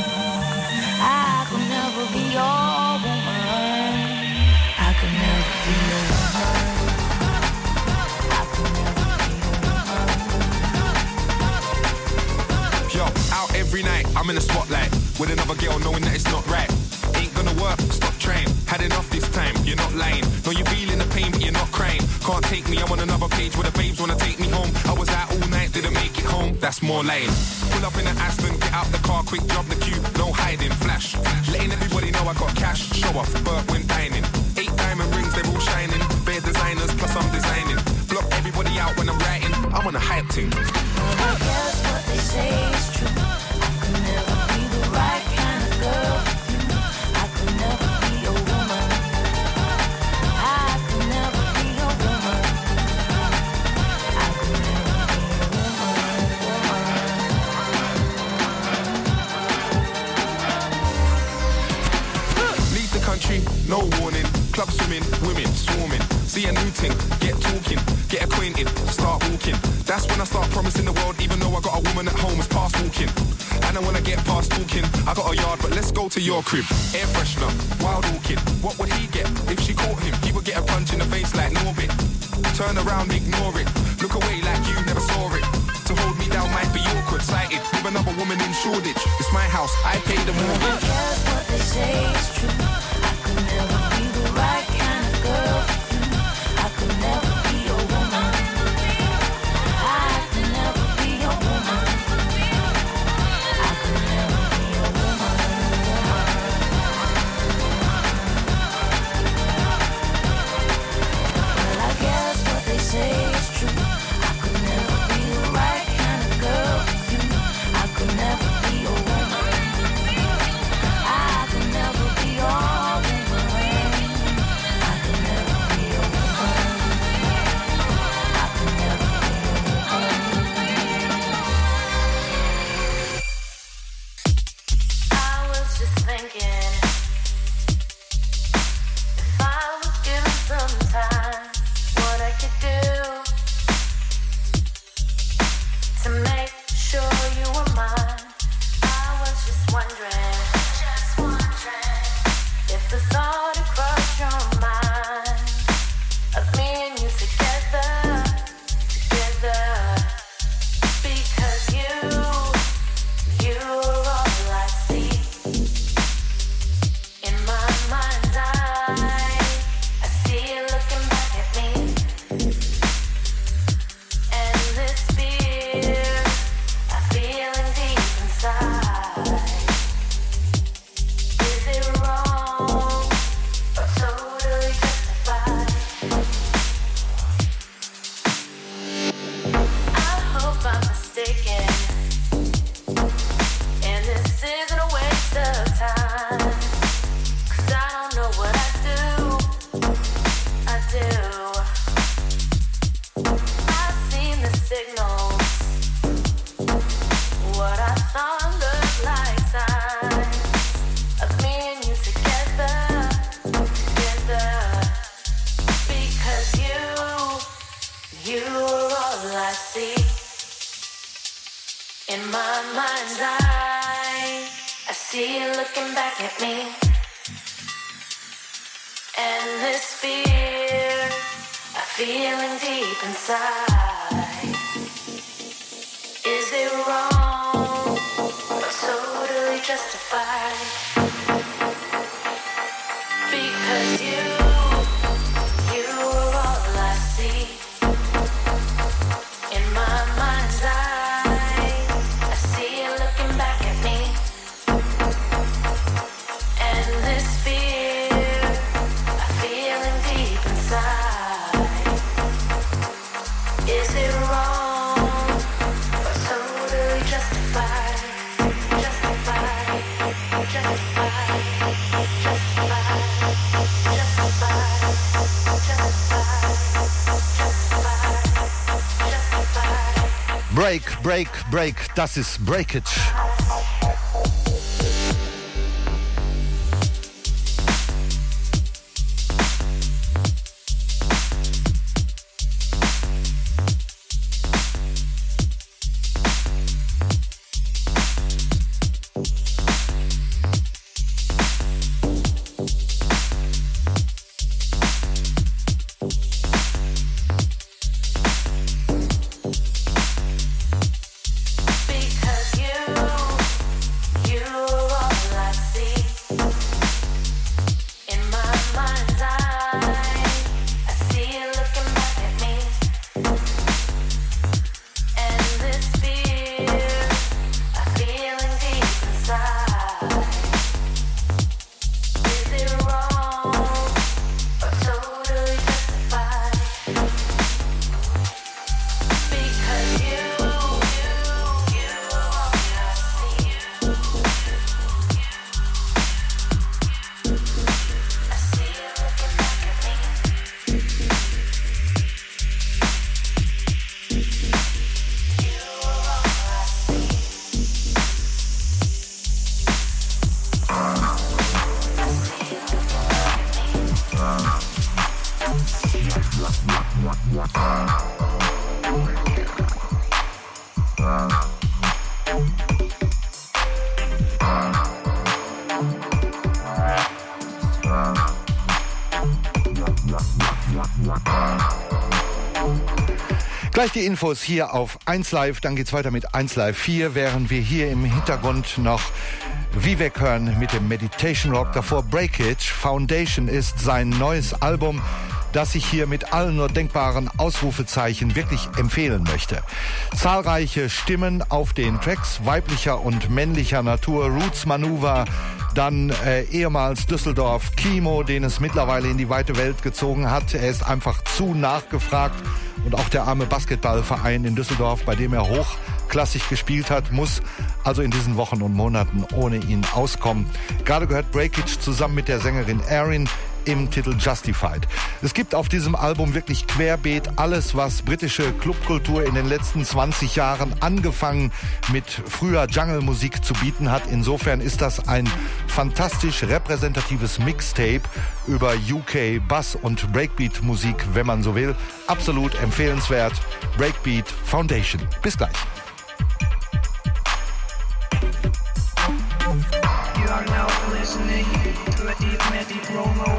I could never be your woman. I could never be your woman. Yo, out every night, I'm in the spotlight with another girl knowing that it's not right. Ain't gonna work, stop trying. Had enough this time, you're not lying. No, you're feeling the pain, but you're not crying. Can't take me, I'm on another page where the babes wanna take me home. I was out all night, didn't make it home. That's more lying. Pull up in an Aston, get out the car, quick drop the queue. No hiding, flash. Letting everybody know I got cash. Show off, Bert when dining. Eight diamond rings, they're all shining. Bare designers, plus I'm designing. Block everybody out when I'm writing. I'm on a hype team. I guess what they say is true. I could never be the right kind of girl for you. I could never be your woman. I could never be your woman. I could never be your woman. Leave the country, no warning. Club swimming, women swarming. See a new thing, get talking, get acquainted, start walking. That's when I start promising the world, even though I got a woman at home, it's past walking. And I wanna get past talking, I got a yard, but let's go to your crib. Air freshener, wild orchid, what would he get? If she caught him, he would get a punch in the face like Norbit. Turn around, ignore it, look away like you never saw it. To hold me down might be awkward, sighted, with another woman in Shoreditch. It's my house, I pay the mortgage. I guess what they say is true. I could never be the right kind of girl for you. I could never be your woman. I could never be your woman. I could never be your woman. Well, I guess what they say is true. I could never be the right kind of girl for you. I could never be your woman. I could never be your woman. I could never be your woman. I could never be your woman. I was just thinking, if I was given some time, what I could do to make sure you were mine. I was just wondering, just wondering if the thought had crossed your mind of me and you together, together. Because you, you're all I see. In my mind's eye, I see you looking back at me. And this fear I feel deep inside. see you looking back at me. And this fear, a feeling deep inside. Is it wrong or totally justified? Because you, you are all I see. In my mind's eye, I see you looking back at me. And this fear, a feeling deep inside. Is it wrong or totally justified? Justified, justified, justified, justified, justified. Break, break, break, das ist Breakage. Because you, you are all I see. In my mind's eye, I see you looking back at me. And this fear, a feeling deep inside. Is it wrong or totally justified? Because you, you, you are all I see. I see you looking back at me. You are all I see. Gleich die Infos hier auf eins Live, dann geht's weiter mit eins Live vier, während wir hier im Hintergrund noch Vivek hören mit dem Meditation Rock. Davor Breakage. Foundation ist sein neues Album, das ich hier mit allen nur denkbaren Ausrufezeichen wirklich empfehlen möchte. Zahlreiche Stimmen auf den Tracks weiblicher und männlicher Natur, Roots Manuva, dann äh, ehemals Düsseldorf Kimo, den es mittlerweile in die weite Welt gezogen hat. Er ist einfach zu nachgefragt und auch der arme Basketballverein in Düsseldorf, bei dem er hochklassig gespielt hat, muss also in diesen Wochen und Monaten ohne ihn auskommen. Gerade gehört Breakage zusammen mit der Sängerin Erin im Titel Justified. Es gibt auf diesem Album wirklich querbeet alles, was britische Clubkultur in den letzten zwanzig Jahren angefangen mit früher Jungle-Musik zu bieten hat. Insofern ist das ein fantastisch repräsentatives Mixtape über U K Bass- und Breakbeat-Musik, wenn man so will. Absolut empfehlenswert. Breakbeat Foundation. Bis gleich. You are now listening to a deep medi promo.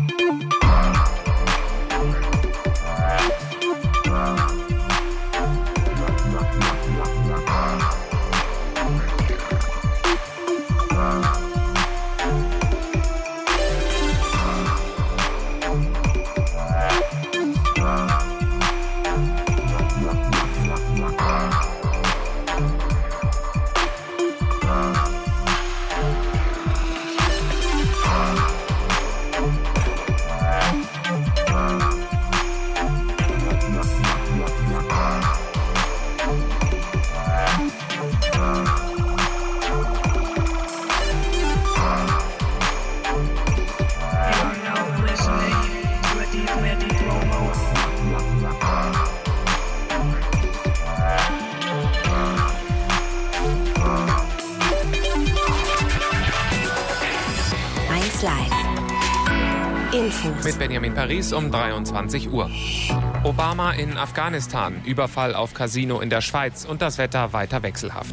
Mit Benjamin Paris um dreiundzwanzig Uhr. Obama in Afghanistan, Überfall auf Casino in der Schweiz und das Wetter weiter wechselhaft.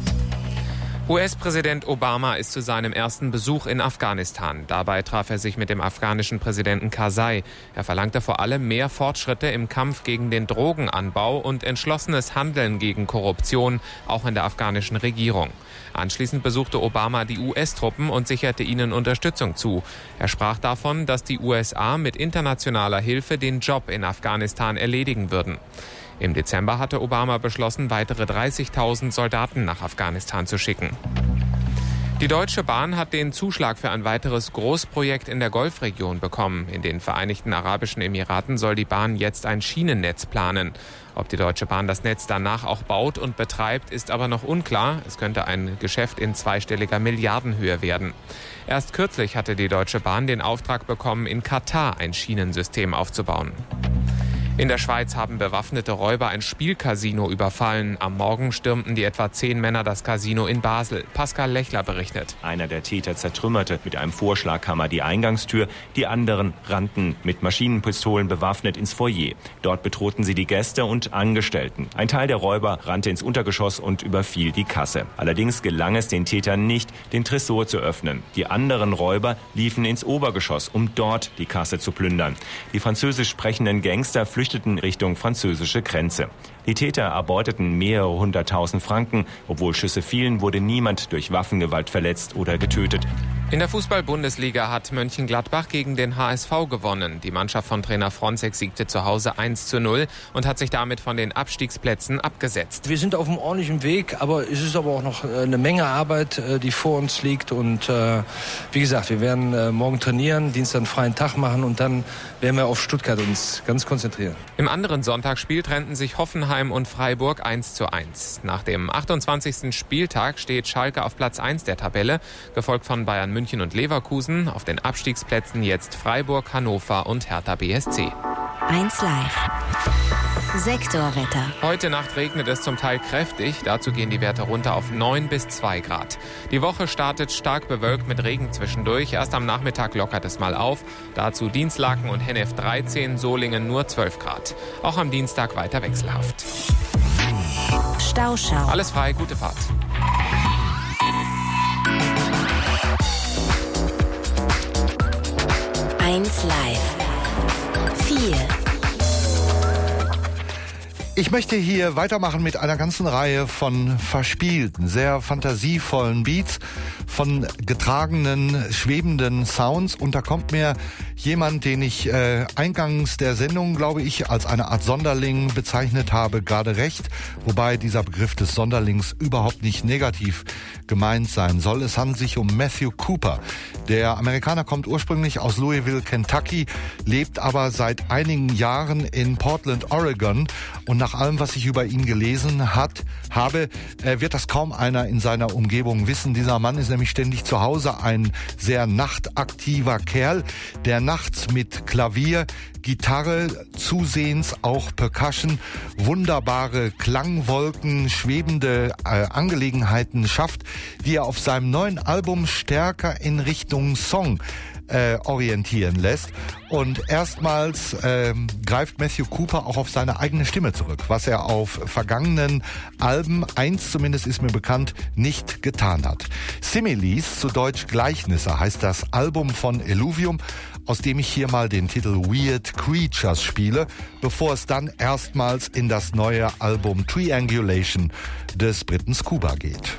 U S-Präsident Obama ist zu seinem ersten Besuch in Afghanistan. Dabei traf er sich mit dem afghanischen Präsidenten Karzai. Er verlangte vor allem mehr Fortschritte im Kampf gegen den Drogenanbau und entschlossenes Handeln gegen Korruption, auch in der afghanischen Regierung. Anschließend besuchte Obama die U S-Truppen und sicherte ihnen Unterstützung zu. Er sprach davon, dass die U S A mit internationaler Hilfe den Job in Afghanistan erledigen würden. Im Dezember hatte Obama beschlossen, weitere dreißigtausend Soldaten nach Afghanistan zu schicken. Die Deutsche Bahn hat den Zuschlag für ein weiteres Großprojekt in der Golfregion bekommen. In den Vereinigten Arabischen Emiraten soll die Bahn jetzt ein Schienennetz planen. Ob die Deutsche Bahn das Netz danach auch baut und betreibt, ist aber noch unklar. Es könnte ein Geschäft in zweistelliger Milliardenhöhe werden. Erst kürzlich hatte die Deutsche Bahn den Auftrag bekommen, in Katar ein Schienensystem aufzubauen. In der Schweiz haben bewaffnete Räuber ein Spielcasino überfallen. Am Morgen stürmten die etwa zehn Männer das Casino in Basel. Pascal Lechler berichtet. Einer der Täter zertrümmerte mit einem Vorschlaghammer die Eingangstür. Die anderen rannten mit Maschinenpistolen bewaffnet ins Foyer. Dort bedrohten sie die Gäste und Angestellten. Ein Teil der Räuber rannte ins Untergeschoss und überfiel die Kasse. Allerdings gelang es den Tätern nicht, den Tresor zu öffnen. Die anderen Räuber liefen ins Obergeschoss, um dort die Kasse zu plündern. Die französisch sprechenden Gangster flüchteten Richtung französische Grenze. Die Täter erbeuteten mehrere hunderttausend Franken. Obwohl Schüsse fielen, wurde niemand durch Waffengewalt verletzt oder getötet. In der Fußball-Bundesliga hat Mönchengladbach gegen den H S V gewonnen. Die Mannschaft von Trainer Fronzek siegte zu Hause eins zu null und hat sich damit von den Abstiegsplätzen abgesetzt. Wir sind auf einem ordentlichen Weg, aber es ist aber auch noch eine Menge Arbeit, die vor uns liegt. Und äh, wie gesagt, wir werden äh, morgen trainieren, Dienstag einen freien Tag machen und dann werden wir auf Stuttgart uns ganz konzentrieren. Im anderen Sonntagsspiel trennten sich Hoffenheim und Freiburg eins zu eins. Nach dem achtundzwanzigsten Spieltag steht Schalke auf Platz eins der Tabelle, gefolgt von Bayern München und Leverkusen. Auf den Abstiegsplätzen jetzt Freiburg, Hannover und Hertha B S C. eins Live. Sektorwetter. Heute Nacht regnet es zum Teil kräftig. Dazu gehen die Werte runter auf neun bis zwei Grad. Die Woche startet stark bewölkt mit Regen zwischendurch. Erst am Nachmittag lockert es mal auf. Dazu Dinslaken und Hennef dreizehn, Solingen nur zwölf Grad. Auch am Dienstag weiter wechselhaft. Stauschau. Alles frei, gute Fahrt. eins Live. vier. Ich möchte hier weitermachen mit einer ganzen Reihe von verspielten, sehr fantasievollen Beats, von getragenen, schwebenden Sounds. Und da kommt mir jemand, den ich äh, eingangs der Sendung, glaube ich, als eine Art Sonderling bezeichnet habe, gerade recht. Wobei dieser Begriff des Sonderlings überhaupt nicht negativ gemeint sein soll. Es handelt sich um Matthew Cooper. Der Amerikaner kommt ursprünglich aus Louisville, Kentucky, lebt aber seit einigen Jahren in Portland, Oregon. Und nach allem, was ich über ihn gelesen hat, habe, äh, wird das kaum einer in seiner Umgebung wissen. Dieser Mann ist nämlich ständig zu Hause, ein sehr nachtaktiver Kerl, der nachts mit Klavier, Gitarre, zusehends auch Percussion, wunderbare Klangwolken, schwebende äh, Angelegenheiten schafft, die er auf seinem neuen Album stärker in Richtung Song äh, orientieren lässt. Und erstmals ähm, greift Matthew Cooper auch auf seine eigene Stimme zurück, was er auf vergangenen Alben, eins zumindest ist mir bekannt, nicht getan hat. Similes, zu Deutsch Gleichnisse, heißt das Album von Illuvium, aus dem ich hier mal den Titel Weird Creatures spiele, bevor es dann erstmals in das neue Album Triangulation des Briten Scuba geht.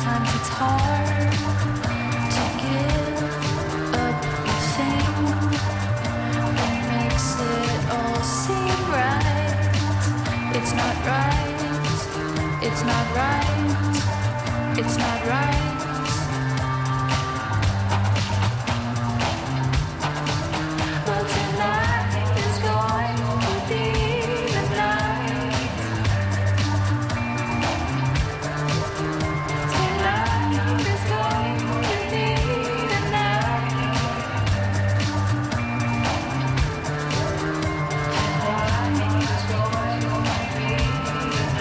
Sometimes it's hard to give up your thing. It makes it all seem right. It's not right. It's not right. It's not right. But tonight is going to be the night. Tonight is going to be the night. Tonight is going to be the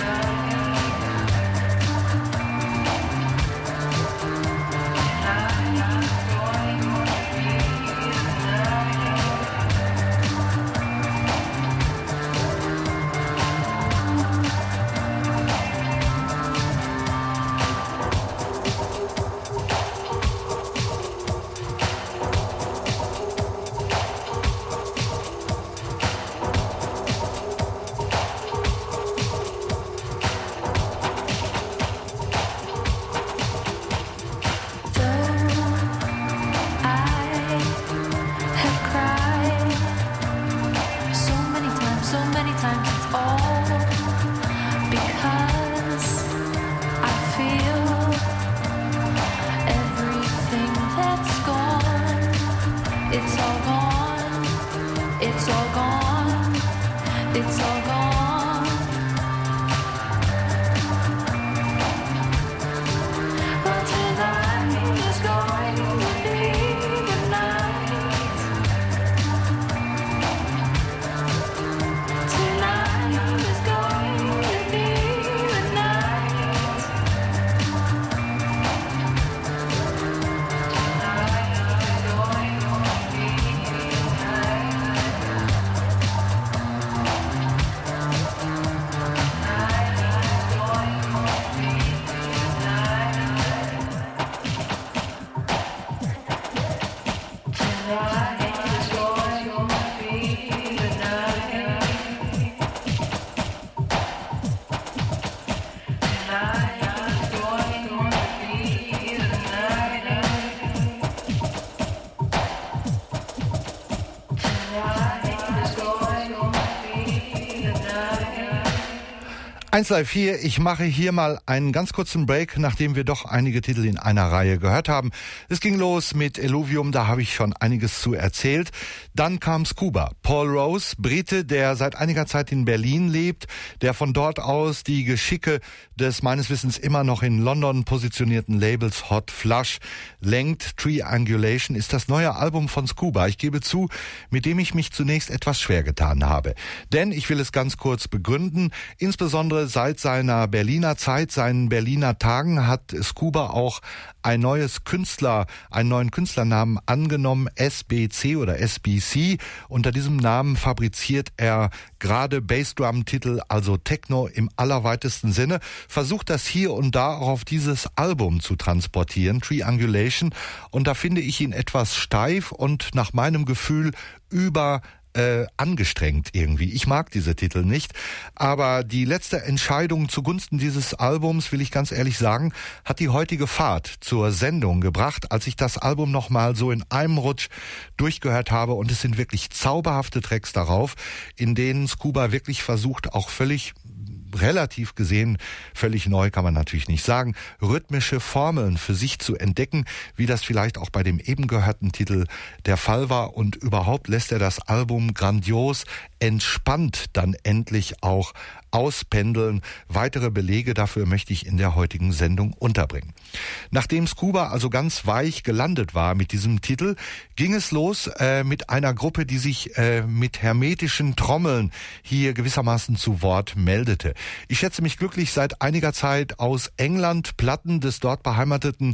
eins Live vier, ich mache hier mal einen ganz kurzen Break, nachdem wir doch einige Titel in einer Reihe gehört haben. Es ging los mit Eluvium, da habe ich schon einiges zu erzählt. Dann kam Scuba, Paul Rose, Brite, der seit einiger Zeit in Berlin lebt, der von dort aus die Geschicke des meines Wissens immer noch in London positionierten Labels Hot Flush lenkt. Triangulation ist das neue Album von Scuba. Ich gebe zu, mit dem ich mich zunächst etwas schwer getan habe. Denn, ich will es ganz kurz begründen, insbesondere seit seiner Berliner Zeit, seinen Berliner Tagen, hat Scuba auch ein neues Künstler, einen neuen Künstlernamen angenommen, S B C oder S B C. Unter diesem Namen fabriziert er gerade Bassdrum-Titel, also Techno im allerweitesten Sinne, versucht das hier und da auch auf dieses Album zu transportieren, Triangulation, und da finde ich ihn etwas steif und nach meinem Gefühl über Äh, angestrengt irgendwie. Ich mag diese Titel nicht, aber die letzte Entscheidung zugunsten dieses Albums, will ich ganz ehrlich sagen, hat die heutige Fahrt zur Sendung gebracht, als ich das Album nochmal so in einem Rutsch durchgehört habe, und es sind wirklich zauberhafte Tracks darauf, in denen Scuba wirklich versucht, auch völlig relativ gesehen, völlig neu kann man natürlich nicht sagen, rhythmische Formeln für sich zu entdecken, wie das vielleicht auch bei dem eben gehörten Titel der Fall war, und überhaupt lässt er das Album grandios entspannt dann endlich auch auspendeln. Weitere Belege dafür möchte ich in der heutigen Sendung unterbringen. Nachdem Scuba also ganz weich gelandet war mit diesem Titel, ging es los äh, mit einer Gruppe, die sich äh, mit hermetischen Trommeln hier gewissermaßen zu Wort meldete. Ich schätze mich glücklich, seit einiger Zeit aus England Platten des dort beheimateten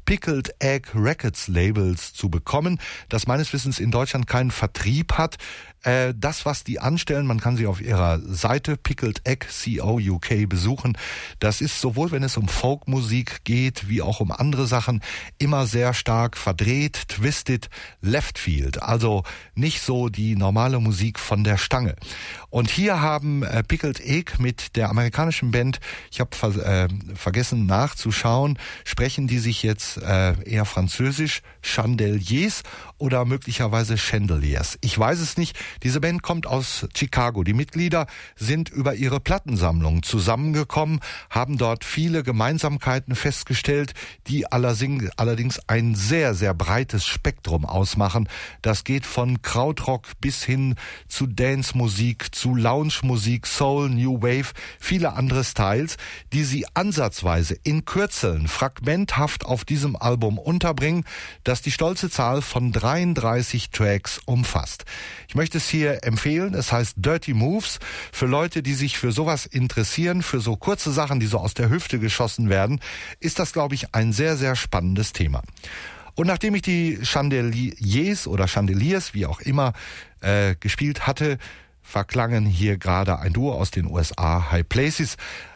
Pickled Egg Records Labels zu bekommen, das meines Wissens in Deutschland keinen Vertrieb hat. Äh, das, was die anstellen, man kann sie auf ihrer Seite Pickled Egg Co U K besuchen. Das ist sowohl, wenn es um Folkmusik geht, wie auch um andere Sachen, immer sehr stark verdreht, twisted, leftfield. Also nicht so die normale Musik von der Stange. Und hier haben äh, Pickled Egg mit der amerikanischen Band, ich habe ver äh, vergessen nachzuschauen, sprechen die sich jetzt äh, eher französisch, Chandeliers oder möglicherweise Chandeliers. Ich weiß es nicht. Diese Band kommt aus Chicago. Die Mitglieder sind über ihre Plattensammlung zusammengekommen, haben dort viele Gemeinsamkeiten festgestellt, die allerdings ein sehr, sehr breites Spektrum ausmachen. Das geht von Krautrock bis hin zu Dance-Musik, zu Lounge-Musik, Soul, New Wave, viele andere Styles, die sie ansatzweise in Kürzeln fragmenthaft auf diesem Album unterbringen, das die stolze Zahl von dreiunddreißig Tracks umfasst. Ich möchte es hier empfehlen, es heißt Dirty Moves, für Leute, die sich für sowas interessieren, für so kurze Sachen, die so aus der Hüfte geschossen werden, ist das, glaube ich, ein sehr, sehr spannendes Thema. Und nachdem ich die Chandeliers oder Chandeliers, wie auch immer, äh, gespielt hatte, verklangen hier gerade ein Duo aus den U S A, High Places,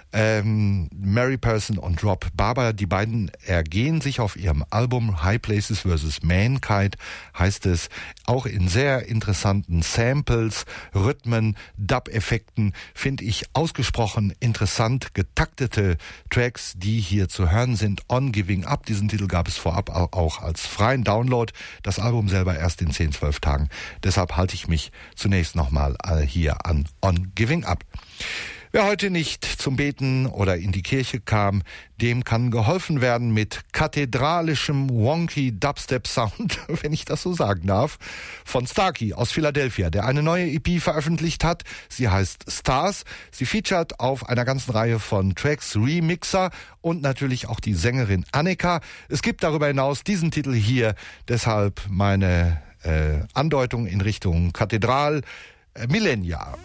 ähm, Mary Person und Rob Barber. Die beiden ergehen sich auf ihrem Album High Places versus Mankind, heißt es, auch in sehr interessanten Samples, Rhythmen, Dub-Effekten, finde ich ausgesprochen interessant getaktete Tracks, die hier zu hören sind. On Giving Up, diesen Titel gab es vorab auch als freien Download, das Album selber erst in zehn, zwölf Tagen. Deshalb halte ich mich zunächst nochmal hier an On Giving Up. Wer heute nicht zum Beten oder in die Kirche kam, dem kann geholfen werden mit kathedralischem wonky Dubstep-Sound, wenn ich das so sagen darf, von Starkey aus Philadelphia, der eine neue E P veröffentlicht hat. Sie heißt Stars. Sie featuret auf einer ganzen Reihe von Tracks Remixer und natürlich auch die Sängerin Annika. Es gibt darüber hinaus diesen Titel hier, deshalb meine äh, Andeutung in Richtung Kathedral äh, Millennia.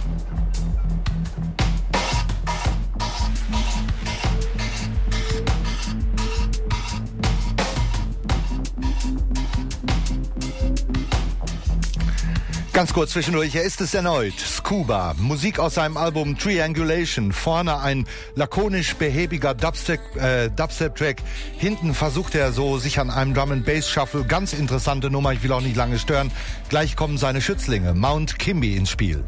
Ganz kurz zwischendurch, er ist es erneut. Scuba, Musik aus seinem Album Triangulation. Vorne ein lakonisch behäbiger Dubstep, äh, Dubstep-Track. Hinten versucht er so sich an einem Drum-and-Bass-Shuffle. Ganz interessante Nummer, ich will auch nicht lange stören. Gleich kommen seine Schützlinge, Mount Kimby, ins Spiel.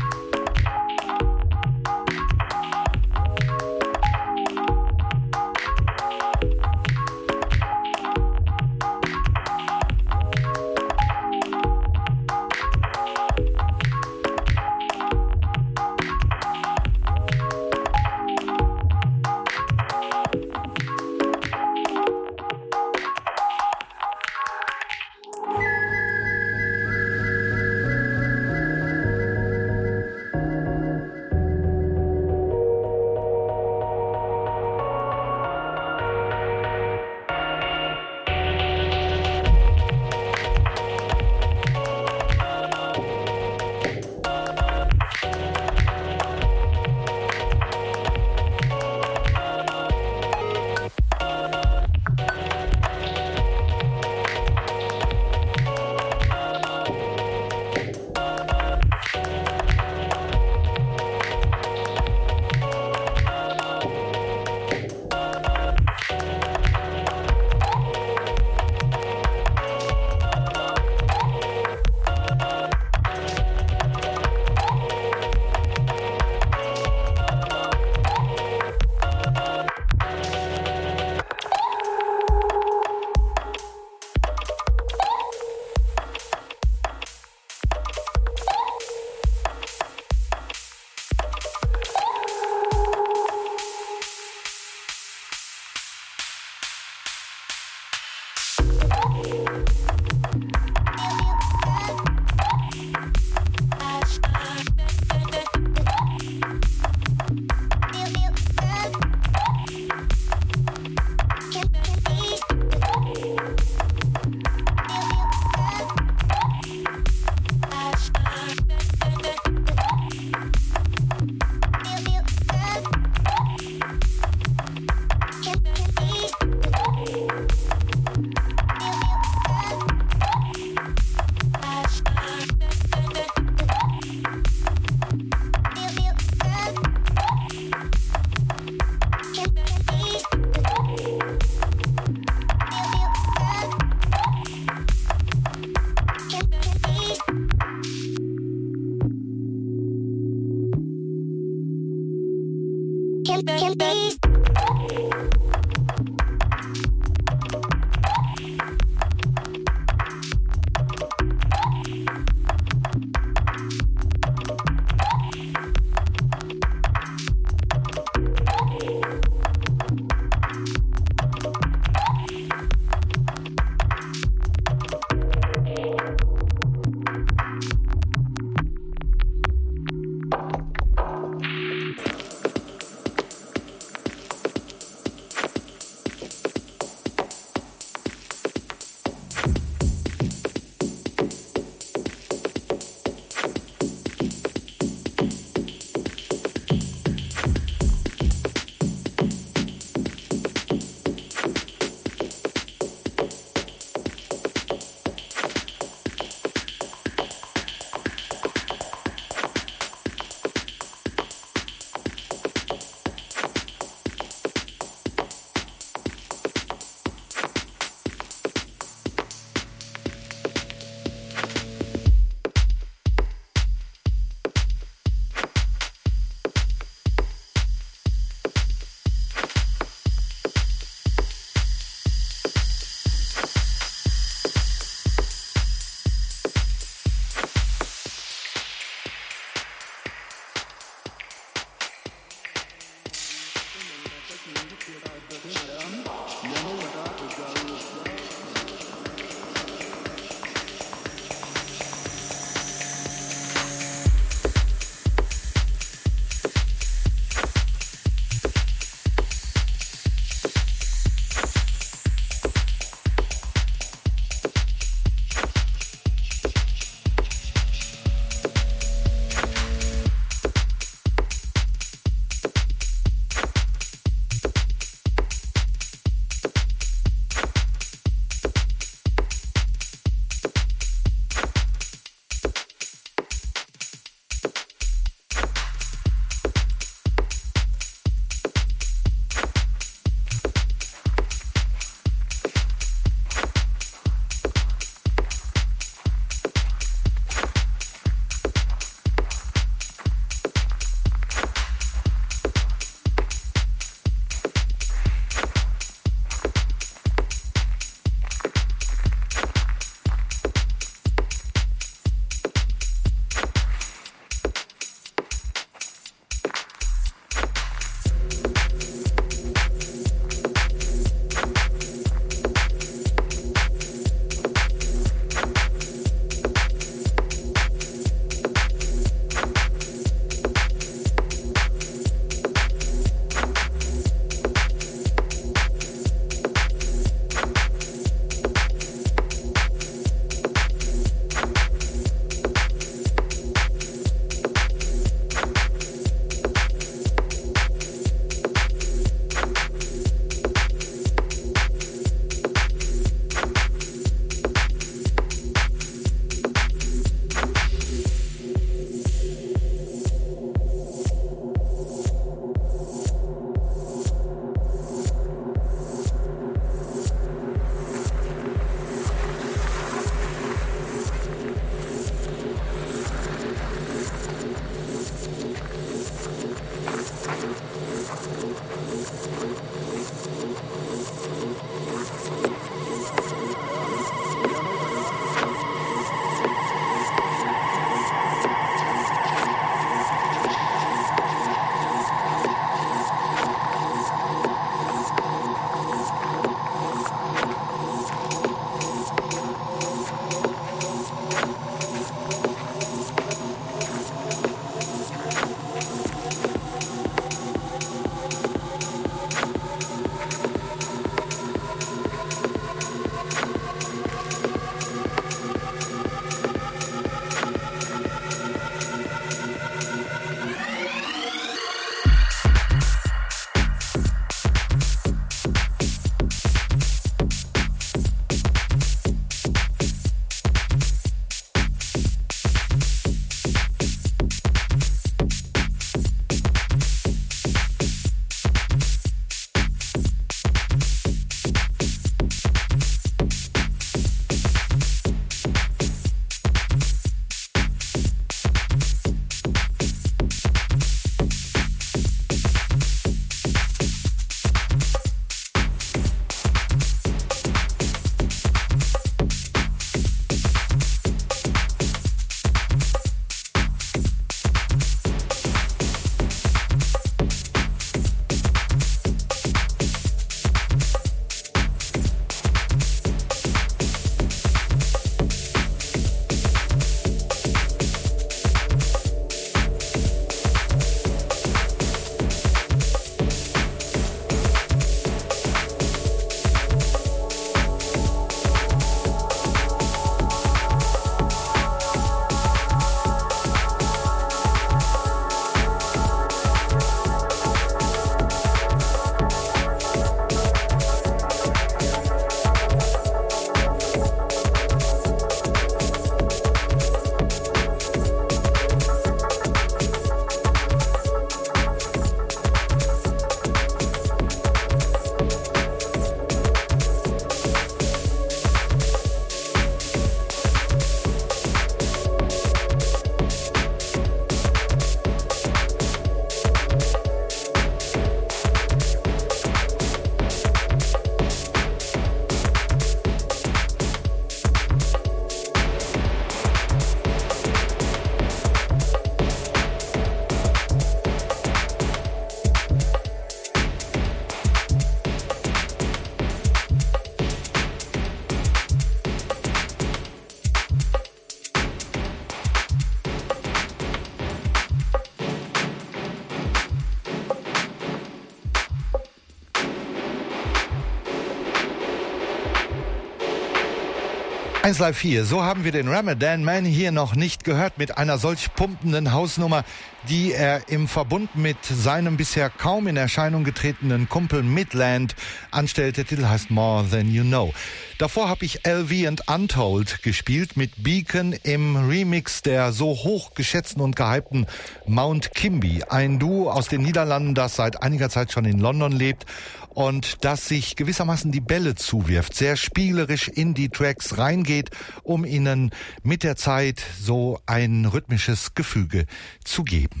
eins Live vier, so haben wir den Ramadan Man hier noch nicht gehört mit einer solch pumpenden Hausnummer, die er im Verbund mit seinem bisher kaum in Erscheinung getretenen Kumpel Midland anstellt. Der Titel heißt More Than You Know. Davor habe ich L V and Untold gespielt mit Beacon im Remix der so hoch geschätzten und gehypten Mount Kimby. Ein Duo aus den Niederlanden, das seit einiger Zeit schon in London lebt und das sich gewissermaßen die Bälle zuwirft, sehr spielerisch in die Tracks reingeht, um ihnen mit der Zeit so ein rhythmisches Gefüge zu geben.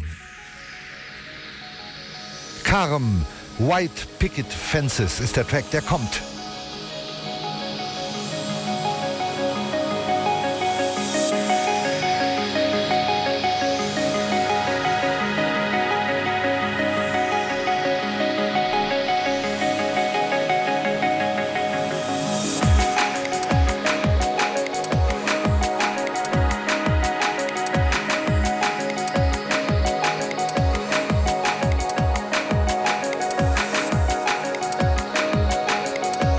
Karm, White Picket Fences ist der Track, der kommt. We'll be right back.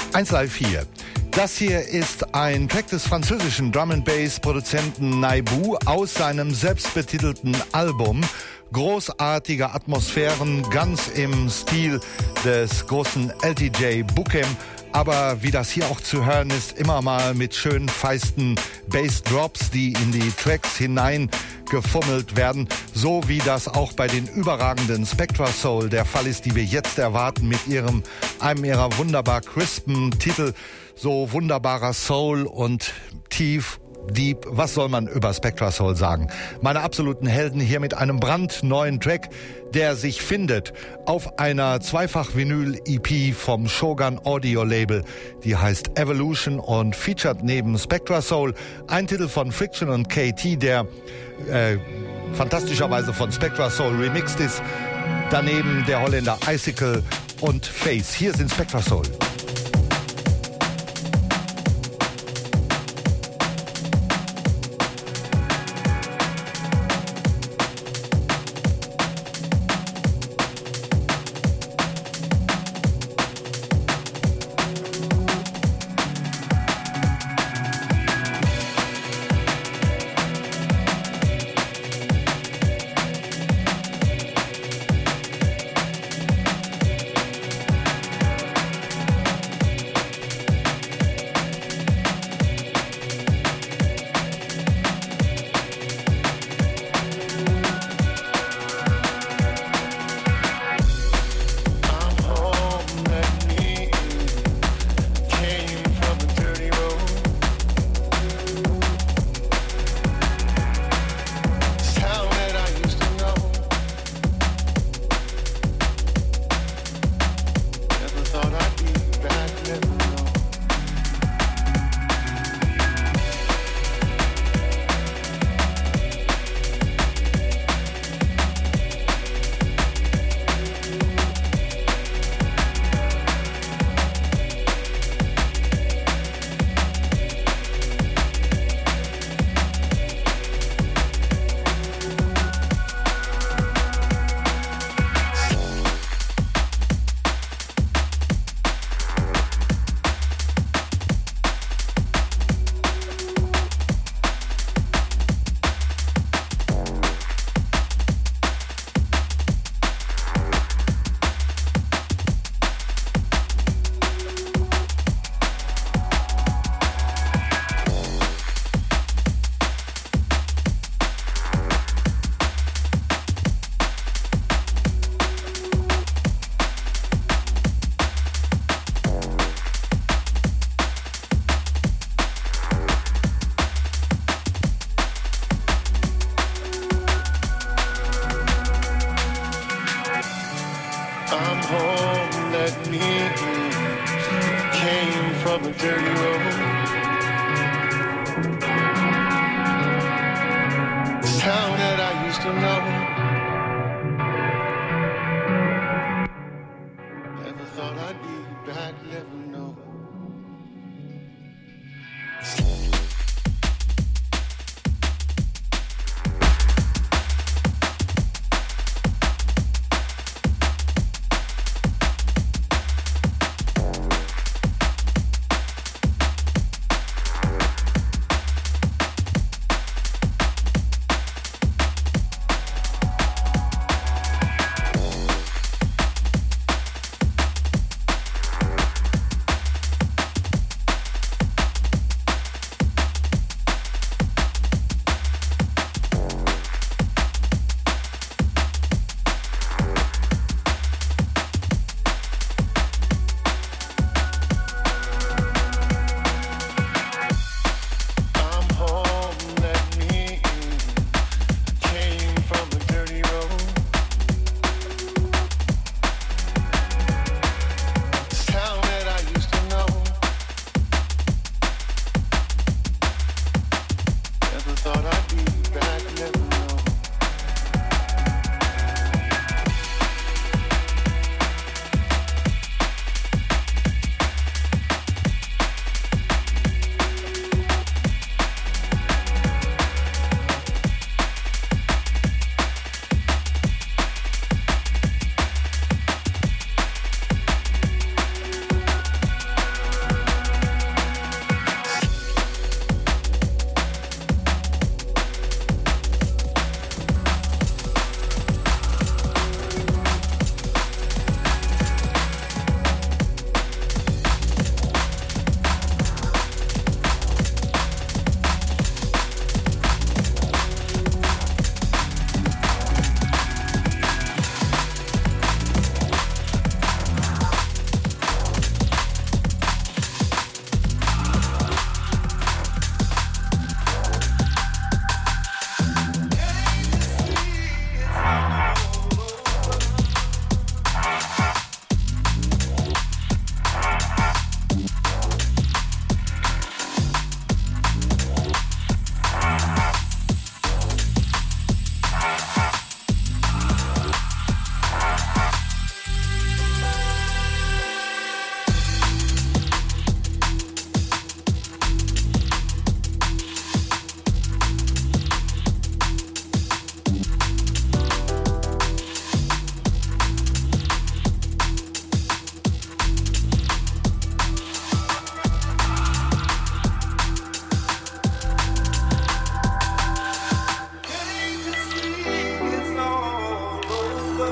eins Live vier. Das hier ist ein Track des französischen Drum-and-Bass-Produzenten Naibu aus seinem selbstbetitelten Album. Großartige Atmosphären, ganz im Stil des großen L T J Bukem. Aber wie das hier auch zu hören ist, immer mal mit schönen feisten Bass-Drops, die in die Tracks hineingefummelt werden. So wie das auch bei den überragenden Spectra Soul der Fall ist, die wir jetzt erwarten mit ihrem, einem ihrer wunderbar crispen Titel. So wunderbarer Soul und tief, deep, was soll man über Spectra Soul sagen? Meine absoluten Helden hier mit einem brandneuen Track, der sich findet auf einer Zweifach-Vinyl-E P vom Shogun Audio Label. Die heißt Evolution und featured neben Spectra Soul ein Titel von Friction und K T, der äh, fantastischerweise von Spectra Soul remixed ist. Daneben der Holländer Icicle und Face. Hier sind Spectra Soul.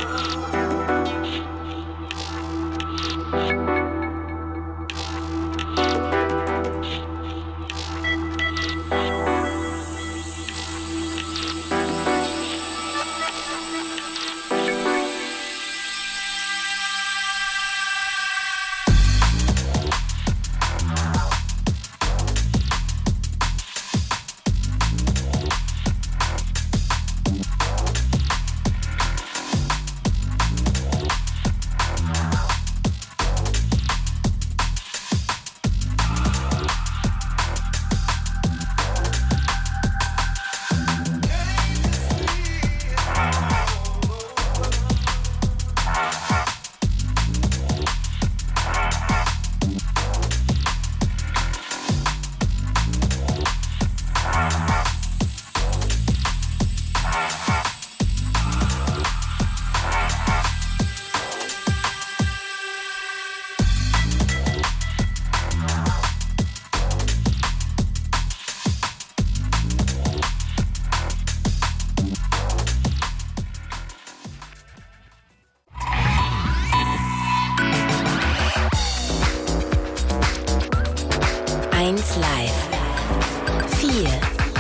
eins Live. vier.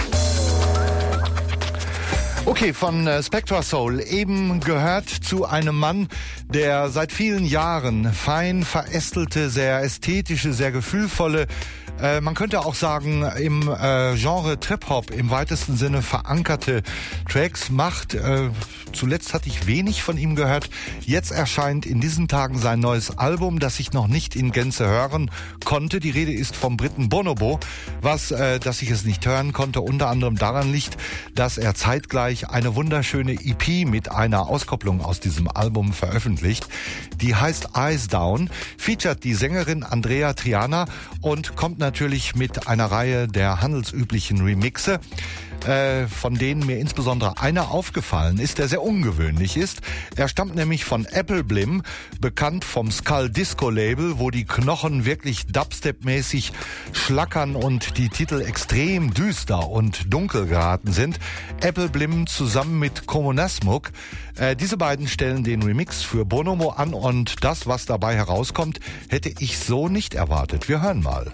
Okay, von äh, Spectra Soul, eben gehört zu einem Mann, der seit vielen Jahren fein verästelte, sehr ästhetische, sehr gefühlvolle, äh, man könnte auch sagen, im äh, Genre Trip-Hop im weitesten Sinne verankerte Tracks macht. Äh, zuletzt hatte ich wenig von ihm gehört. Jetzt erscheint in diesen Tagen sein neues Album, das ich noch nicht in Gänze hören konnte. Die Rede ist vom Briten Bonobo, was, äh, dass ich es nicht hören konnte, unter anderem daran liegt, dass er zeitgleich eine wunderschöne E P mit einer Auskopplung aus diesem Album veröffentlicht. Die heißt Eyes Down, featuret die Sängerin Andrea Triana und kommt natürlich mit einer Reihe der handelsüblichen Remixe, äh, von denen mir insbesondere einer aufgefallen ist, der sehr ungewöhnlich ist. Er stammt nämlich von Apple Blim, bekannt vom Skull Disco Label, wo die Knochen wirklich Dubstep-mäßig schlackern und die Titel extrem düster und dunkel geraten sind. Apple Blim zusammen mit Kommunasmuk. Äh, diese beiden stellen den Remix für Bonobo an und das, was dabei herauskommt, hätte ich so nicht erwartet. Wir hören mal.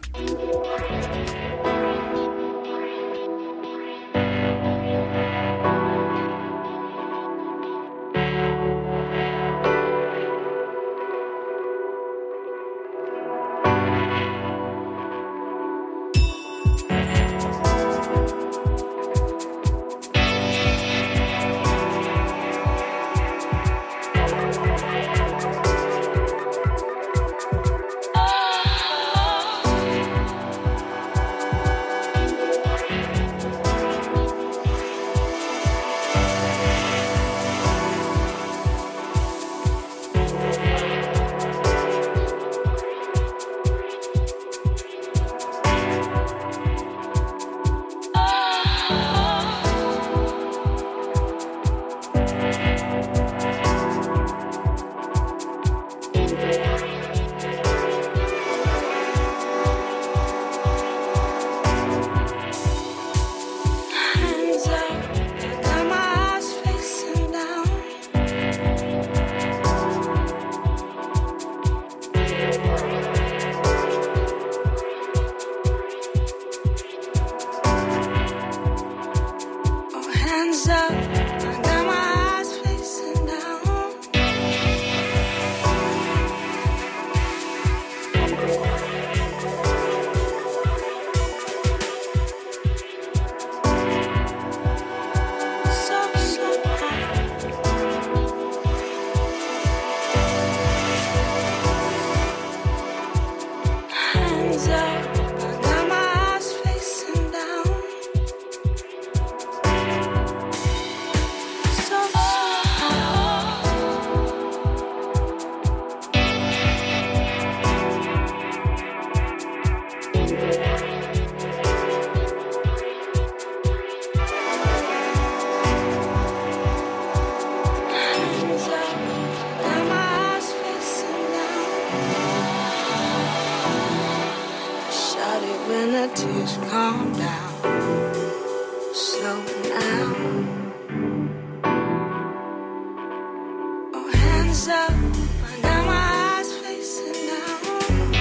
Hands up, I got my eyes facing down.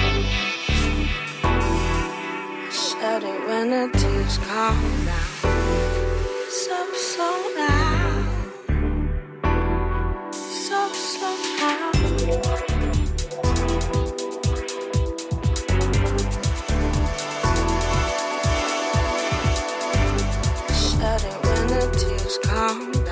Shut it when the tears calm down. So slow down. So slow down. Shut it when the tears calm down.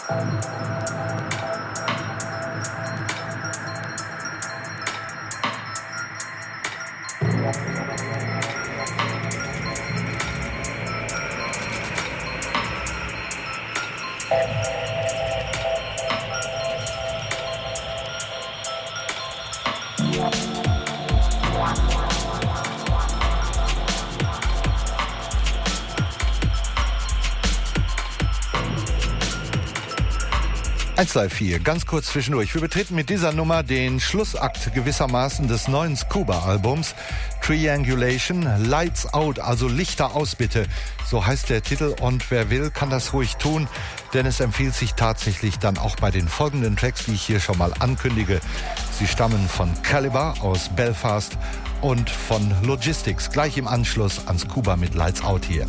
eins Live vier, ganz kurz zwischendurch. Wir betreten mit dieser Nummer den Schlussakt gewissermaßen des neuen Scuba-Albums Triangulation, Lights Out, also Lichter aus bitte. So heißt der Titel und wer will, kann das ruhig tun, denn es empfiehlt sich tatsächlich dann auch bei den folgenden Tracks, die ich hier schon mal ankündige. Sie stammen von Caliber aus Belfast und von Logistics, gleich im Anschluss an Scuba mit Lights Out hier.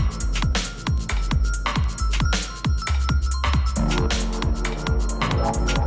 Wow.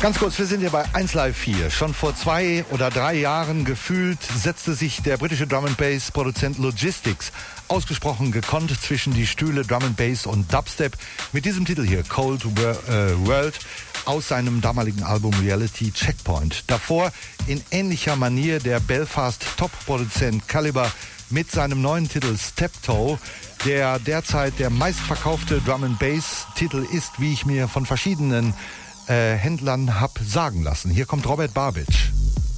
Ganz kurz, wir sind hier bei eins Live vier. Schon vor zwei oder drei Jahren gefühlt setzte sich der britische Drum and Bass Produzent Logistics ausgesprochen gekonnt zwischen die Stühle Drum and Bass und Dubstep mit diesem Titel hier, Cold World, aus seinem damaligen Album Reality Checkpoint. Davor in ähnlicher Manier der Belfast Top-Produzent Calibre mit seinem neuen Titel Steptoe, der derzeit der meistverkaufte Drum and Bass Titel ist, wie ich mir von verschiedenen Äh, Händlern hab sagen lassen. Hier kommt Robert Babich.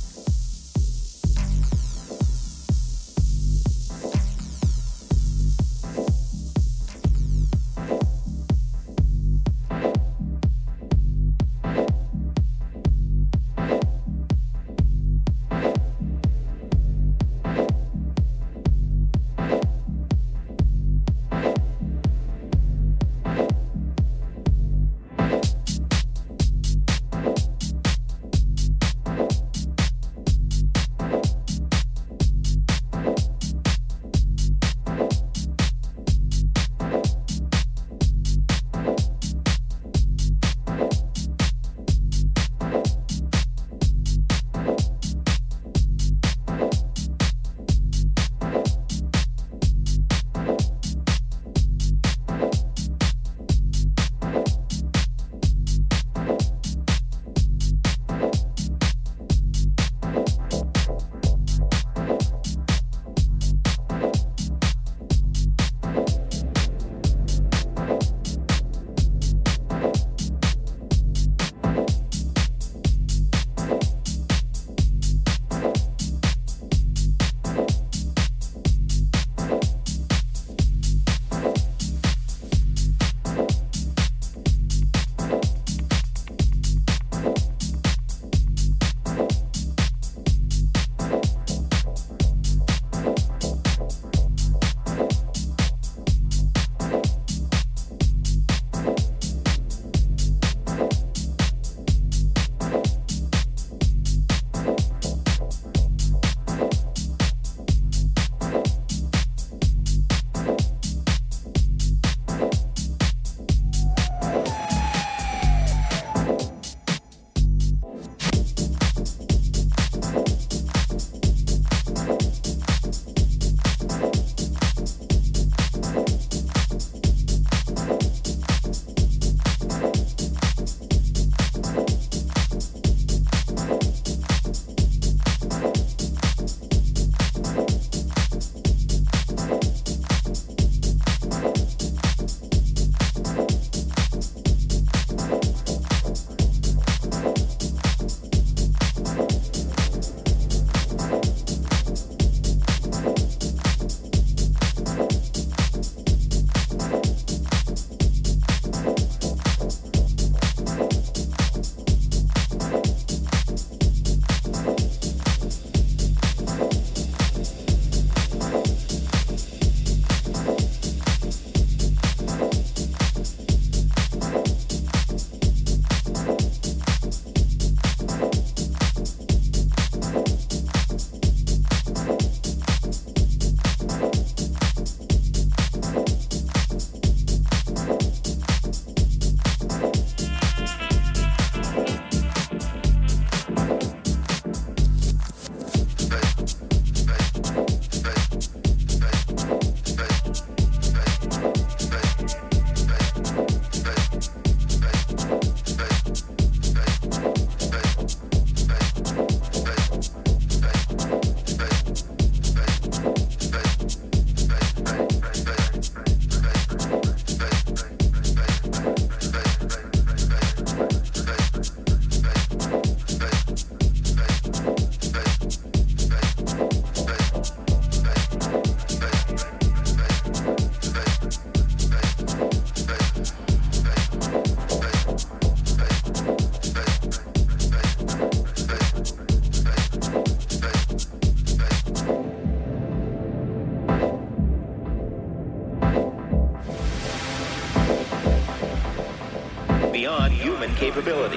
beyond human capability.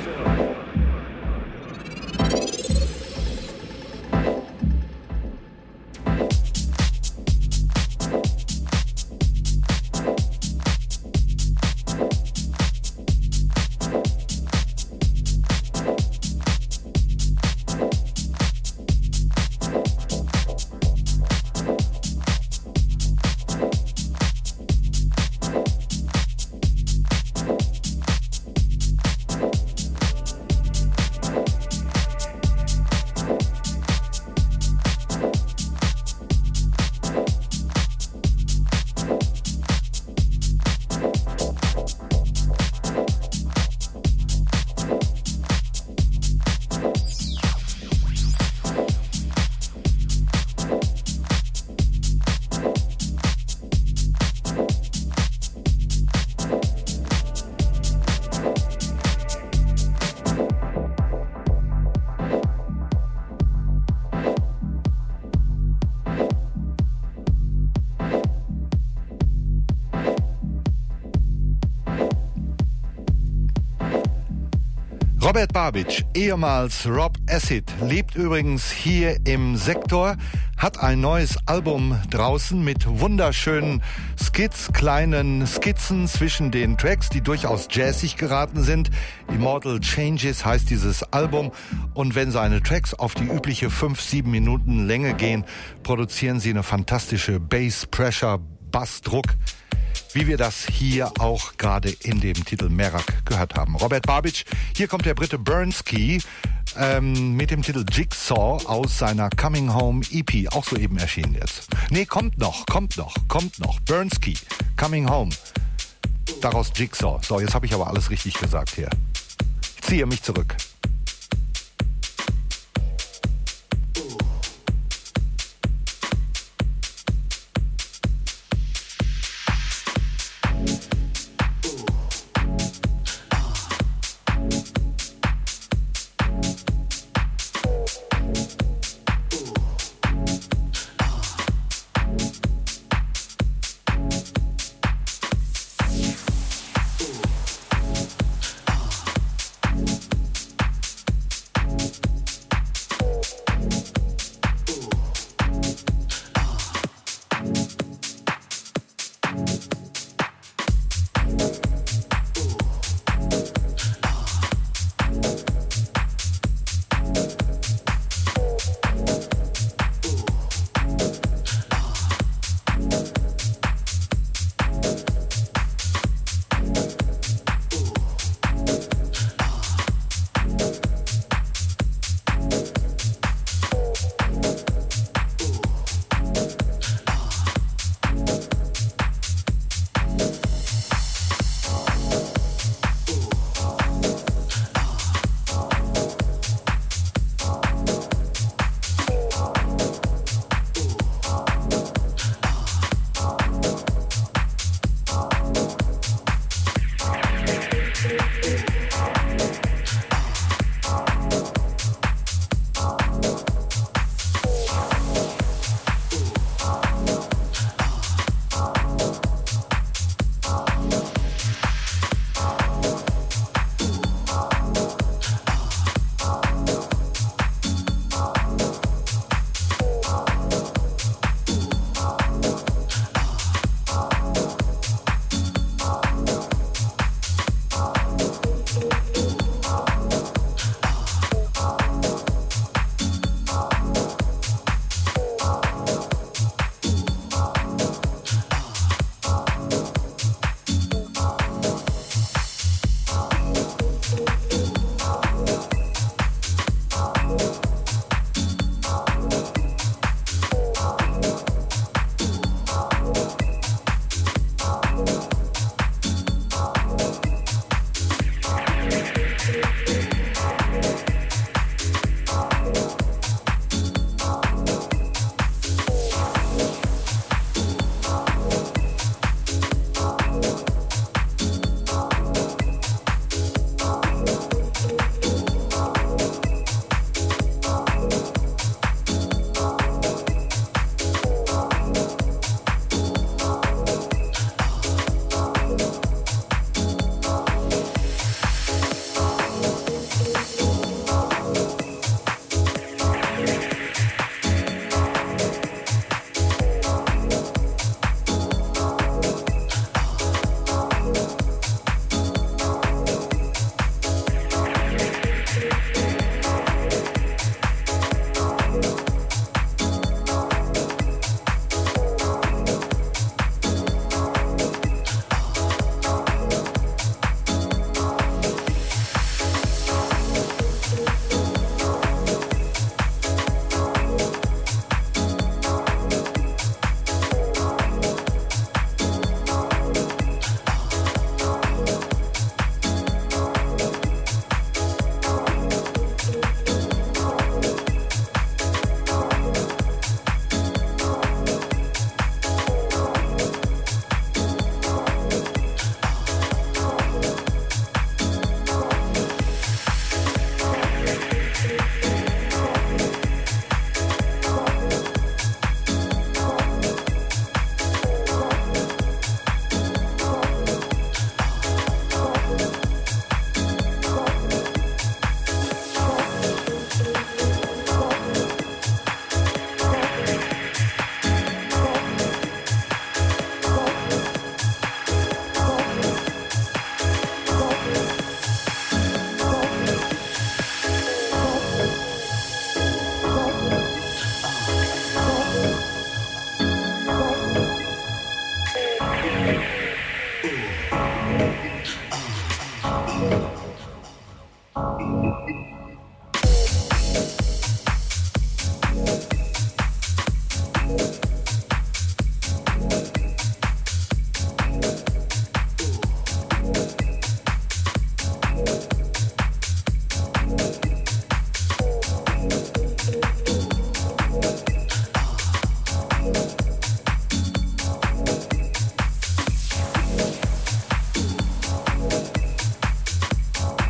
Robert Babicz, ehemals Rob Acid, lebt übrigens hier im Sektor, hat ein neues Album draußen mit wunderschönen Skits, kleinen Skizzen zwischen den Tracks, die durchaus jazzig geraten sind. Immortal Changes heißt dieses Album, und wenn seine Tracks auf die übliche fünf, sieben Minuten Länge gehen, produzieren sie eine fantastische Bass-Pressure, Bassdruck, wie wir das hier auch gerade in dem Titel Merak gehört haben. Robert Babicz, hier kommt der Brite Bernski ähm, mit dem Titel Jigsaw aus seiner Coming Home E P, auch soeben erschienen jetzt. Nee, kommt noch, kommt noch, kommt noch. Bernski, Coming Home, daraus Jigsaw. So, jetzt habe ich aber alles richtig gesagt hier. Ich ziehe mich zurück.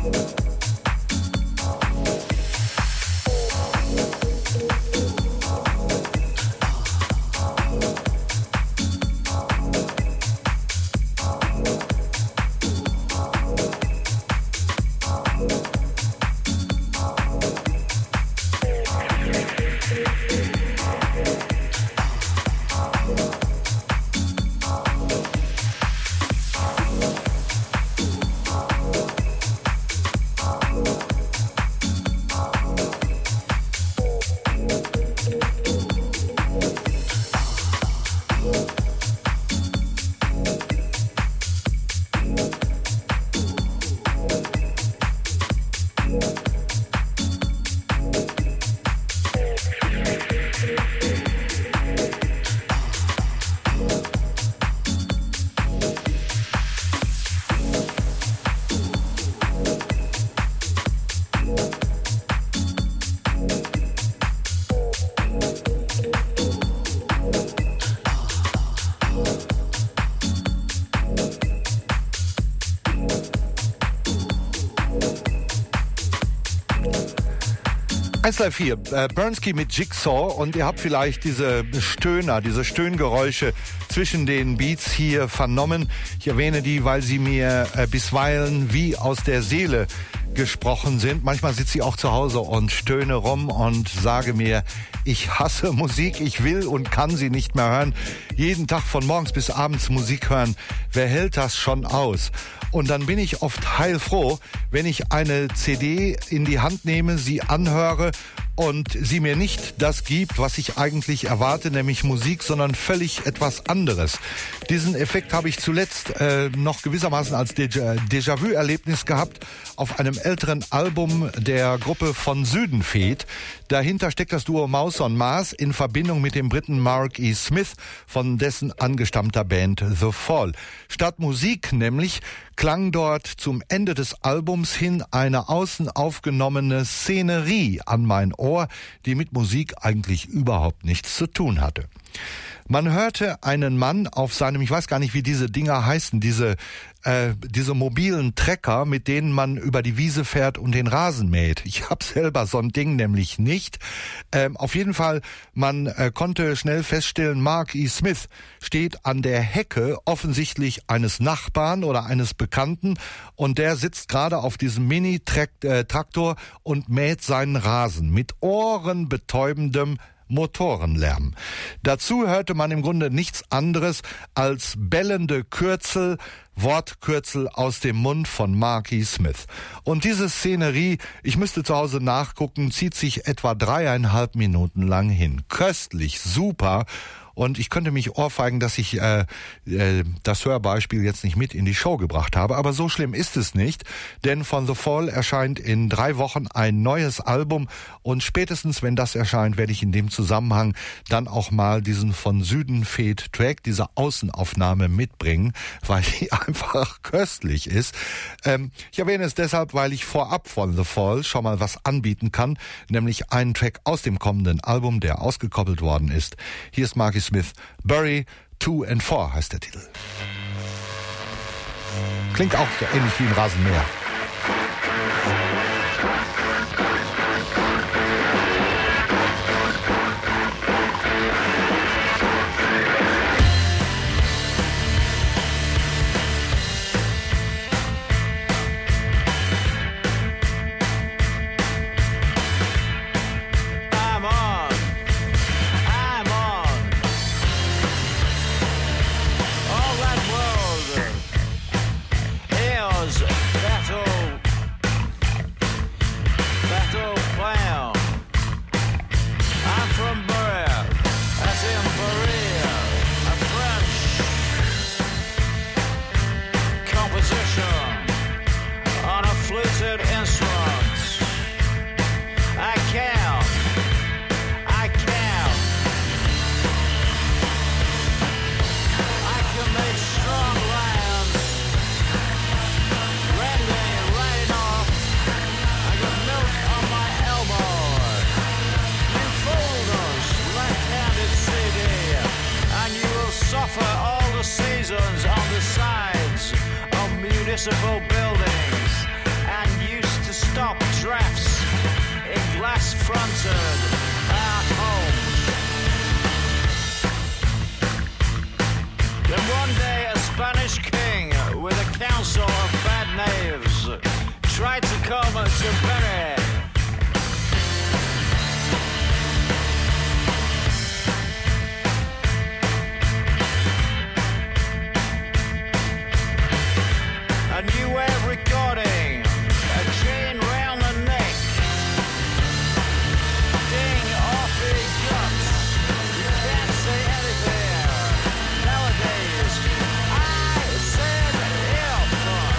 eins Live vier, äh, Bernski mit Jigsaw, und ihr habt vielleicht diese Stöhner, diese Stöhngeräusche zwischen den Beats hier vernommen. Ich erwähne die, weil sie mir äh, bisweilen wie aus der Seele gesprochen sind. Manchmal sitze ich auch zu Hause und stöhne rum und sage mir, ich hasse Musik, ich will und kann sie nicht mehr hören. Jeden Tag von morgens bis abends Musik hören, wer hält das schon aus? Und dann bin ich oft heilfroh, wenn ich eine C D in die Hand nehme, sie anhöre und sie mir nicht das gibt, was ich eigentlich erwarte, nämlich Musik, sondern völlig etwas anderes. Diesen Effekt habe ich zuletzt äh, noch gewissermaßen als Déjà- Déjà-vu-Erlebnis gehabt auf einem älteren Album der Gruppe von Südenfeet. Dahinter steckt das Duo Maus on Mars in Verbindung mit dem Briten Mark E. Smith von dessen angestammter Band The Fall. Statt Musik nämlich klang dort zum Ende des Albums hin eine außen aufgenommene Szenerie an mein Ohr, die mit Musik eigentlich überhaupt nichts zu tun hatte. Man hörte einen Mann auf seinem, ich weiß gar nicht, wie diese Dinger heißen, diese äh, diese mobilen Trecker, mit denen man über die Wiese fährt und den Rasen mäht. Ich habe selber so ein Ding nämlich nicht. Ähm, auf jeden Fall, man äh, konnte schnell feststellen, Mark E. Smith steht an der Hecke offensichtlich eines Nachbarn oder eines Bekannten, und der sitzt gerade auf diesem Mini-Traktor und mäht seinen Rasen mit ohrenbetäubendem Motorenlärm. Dazu hörte man im Grunde nichts anderes als bellende Kürzel, Wortkürzel aus dem Mund von Mark E. Smith. Und diese Szenerie, ich müsste zu Hause nachgucken, zieht sich etwa dreieinhalb Minuten lang hin. Köstlich, super. Und ich könnte mich ohrfeigen, dass ich äh, äh, das Hörbeispiel jetzt nicht mit in die Show gebracht habe. Aber so schlimm ist es nicht, denn von The Fall erscheint in drei Wochen ein neues Album. Und spätestens, wenn das erscheint, werde ich in dem Zusammenhang dann auch mal diesen von Südenfeet Track, diese Außenaufnahme mitbringen, weil die einfach köstlich ist. Ähm, ich erwähne es deshalb, weil ich vorab von The Fall schon mal was anbieten kann, nämlich einen Track aus dem kommenden Album, der ausgekoppelt worden ist. Hier ist Mark E. Smith, Bury two and four heißt der Titel. Klingt auch so ähnlich wie ein Rasenmäher. Municipal buildings, and you drafts in glass-fronted art homes. Then one day a Spanish king with a council of bad knaves tried to come to bury a new way of recording, a chain round the neck, ding off his guts. You can't say anything nowadays. I said if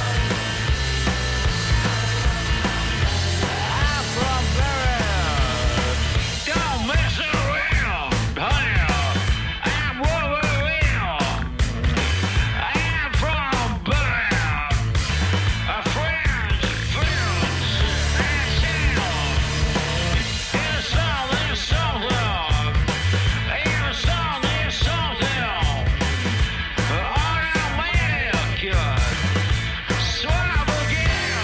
I'm from Barrow. Don't mess around, honey. I'm Wolverine. I'm from Barrow. A friends, friends, and sound. In a song, there's something. In a song, there's something. Automatic. Swab again.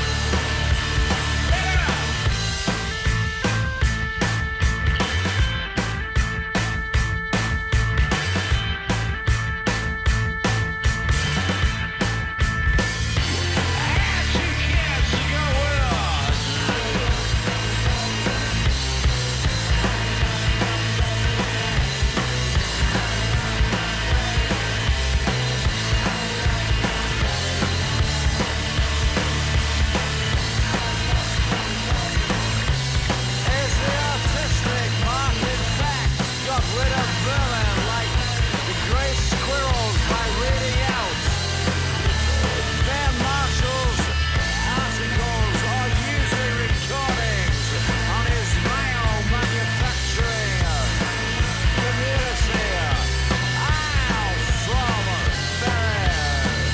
Is the artistic market fact got rid of Berlin like the gray squirrels by reading out? Ben Marshall's articles are usually recordings on his vinyl manufacturing community. I'm from Berlin.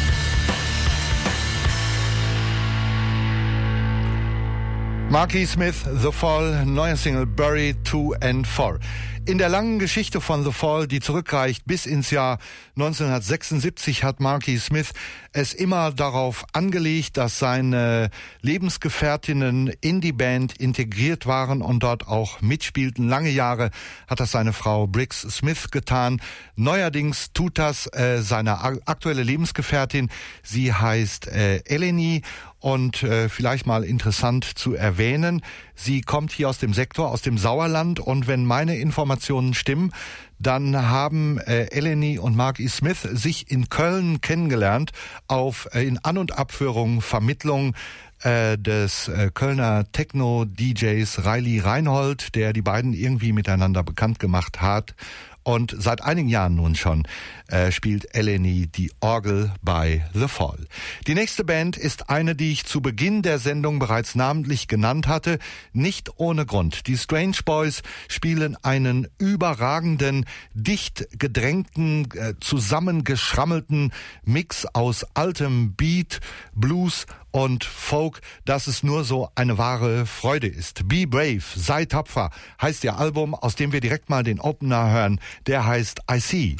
Marky Smith, The Fall, neuer Single Bury two and four. In der langen Geschichte von The Fall, die zurückreicht bis ins Jahr neunzehnhundertsechsundsiebzig, hat Marky Smith es immer darauf angelegt, dass seine Lebensgefährtinnen in die Band integriert waren und dort auch mitspielten. Lange Jahre hat das seine Frau Briggs Smith getan. Neuerdings tut das äh, seine aktuelle Lebensgefährtin. Sie heißt äh, Eleni. Und äh, vielleicht mal interessant zu erwähnen, sie kommt hier aus dem Sektor, aus dem Sauerland. Und wenn meine Informationen stimmen, dann haben äh, Eleni und Marky Smith sich in Köln kennengelernt auf äh, in An- und Abführung, Vermittlung äh, des äh, Kölner Techno-D Js Riley Reinhold, der die beiden irgendwie miteinander bekannt gemacht hat. Und seit einigen Jahren nun schon äh, spielt Eleni die Orgel bei The Fall. Die nächste Band ist eine, die ich zu Beginn der Sendung bereits namentlich genannt hatte. Nicht ohne Grund. Die Strange Boys spielen einen überragenden, dicht gedrängten, äh, zusammengeschrammelten Mix aus altem Beat, Blues und Folk, dass es nur so eine wahre Freude ist. Be Brave, sei tapfer, heißt ihr Album, aus dem wir direkt mal den Opener hören. Der heißt I See.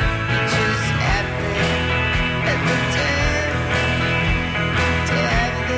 Just happy at the time to have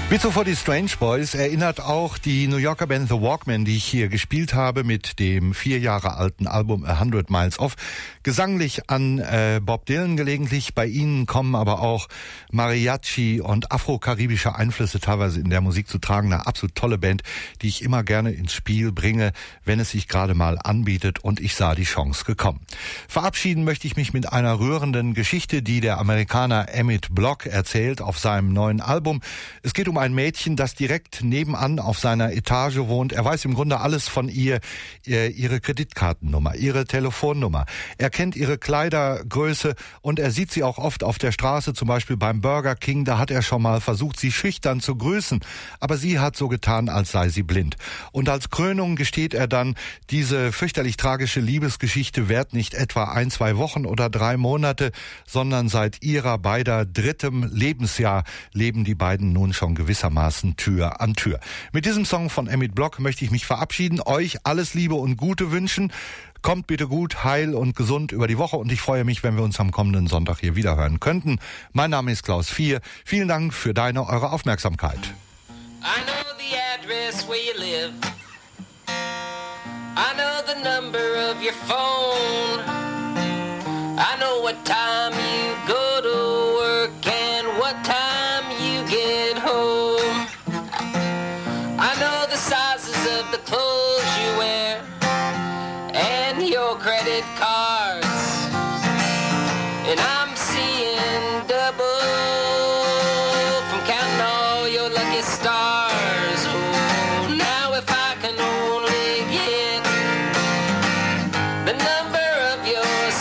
Bizzo for the Strange Boys erinnert auch die New Yorker Band The Walkmen, die ich hier gespielt habe, mit dem vier Jahre alten Album A Hundred Miles Off, gesanglich an äh, Bob Dylan gelegentlich. Bei ihnen kommen aber auch Mariachi und afro-karibische Einflüsse teilweise in der Musik zu tragen. Eine absolut tolle Band, die ich immer gerne ins Spiel bringe, wenn es sich gerade mal anbietet, und ich sah die Chance gekommen. Verabschieden möchte ich mich mit einer rührenden Geschichte, die der Amerikaner Emmett Block erzählt auf seinem neuen Album. Es geht um ein Mädchen, das direkt nebenan auf seiner Etage wohnt. Er weiß im Grunde alles von ihr, ihre Kreditkartennummer, ihre Telefonnummer. Er kennt ihre Kleidergröße und er sieht sie auch oft auf der Straße, zum Beispiel beim Burger King. Da hat er schon mal versucht, sie schüchtern zu grüßen, aber sie hat so getan, als sei sie blind. Und als Krönung gesteht er dann, diese fürchterlich tragische Liebesgeschichte währt nicht etwa ein, zwei Wochen oder drei Monate, sondern seit ihrer beider drittem Lebensjahr leben die beiden nun schon gewissermaßen Tür an Tür. Mit diesem Song von Emmett Block möchte ich mich verabschieden, euch alles Liebe und Gute wünschen. Kommt bitte gut, heil und gesund über die Woche und ich freue mich, wenn wir uns am kommenden Sonntag hier wieder hören könnten. Mein Name ist Klaus Vier. Vielen Dank für deine, eure Aufmerksamkeit. I know the address where you live. I know the number of your phone. I know what time you go to work and what time you get home. I know the sizes of the clothes you wear and your credit cards. And I'm seeing double from counting all your lucky stars. Oh, now if I can only get the number of your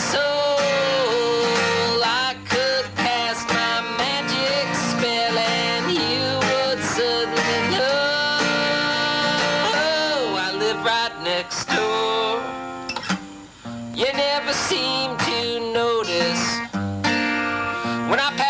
soul, I could cast my magic spell and you would suddenly know I live right next door. You never seem to notice when I pass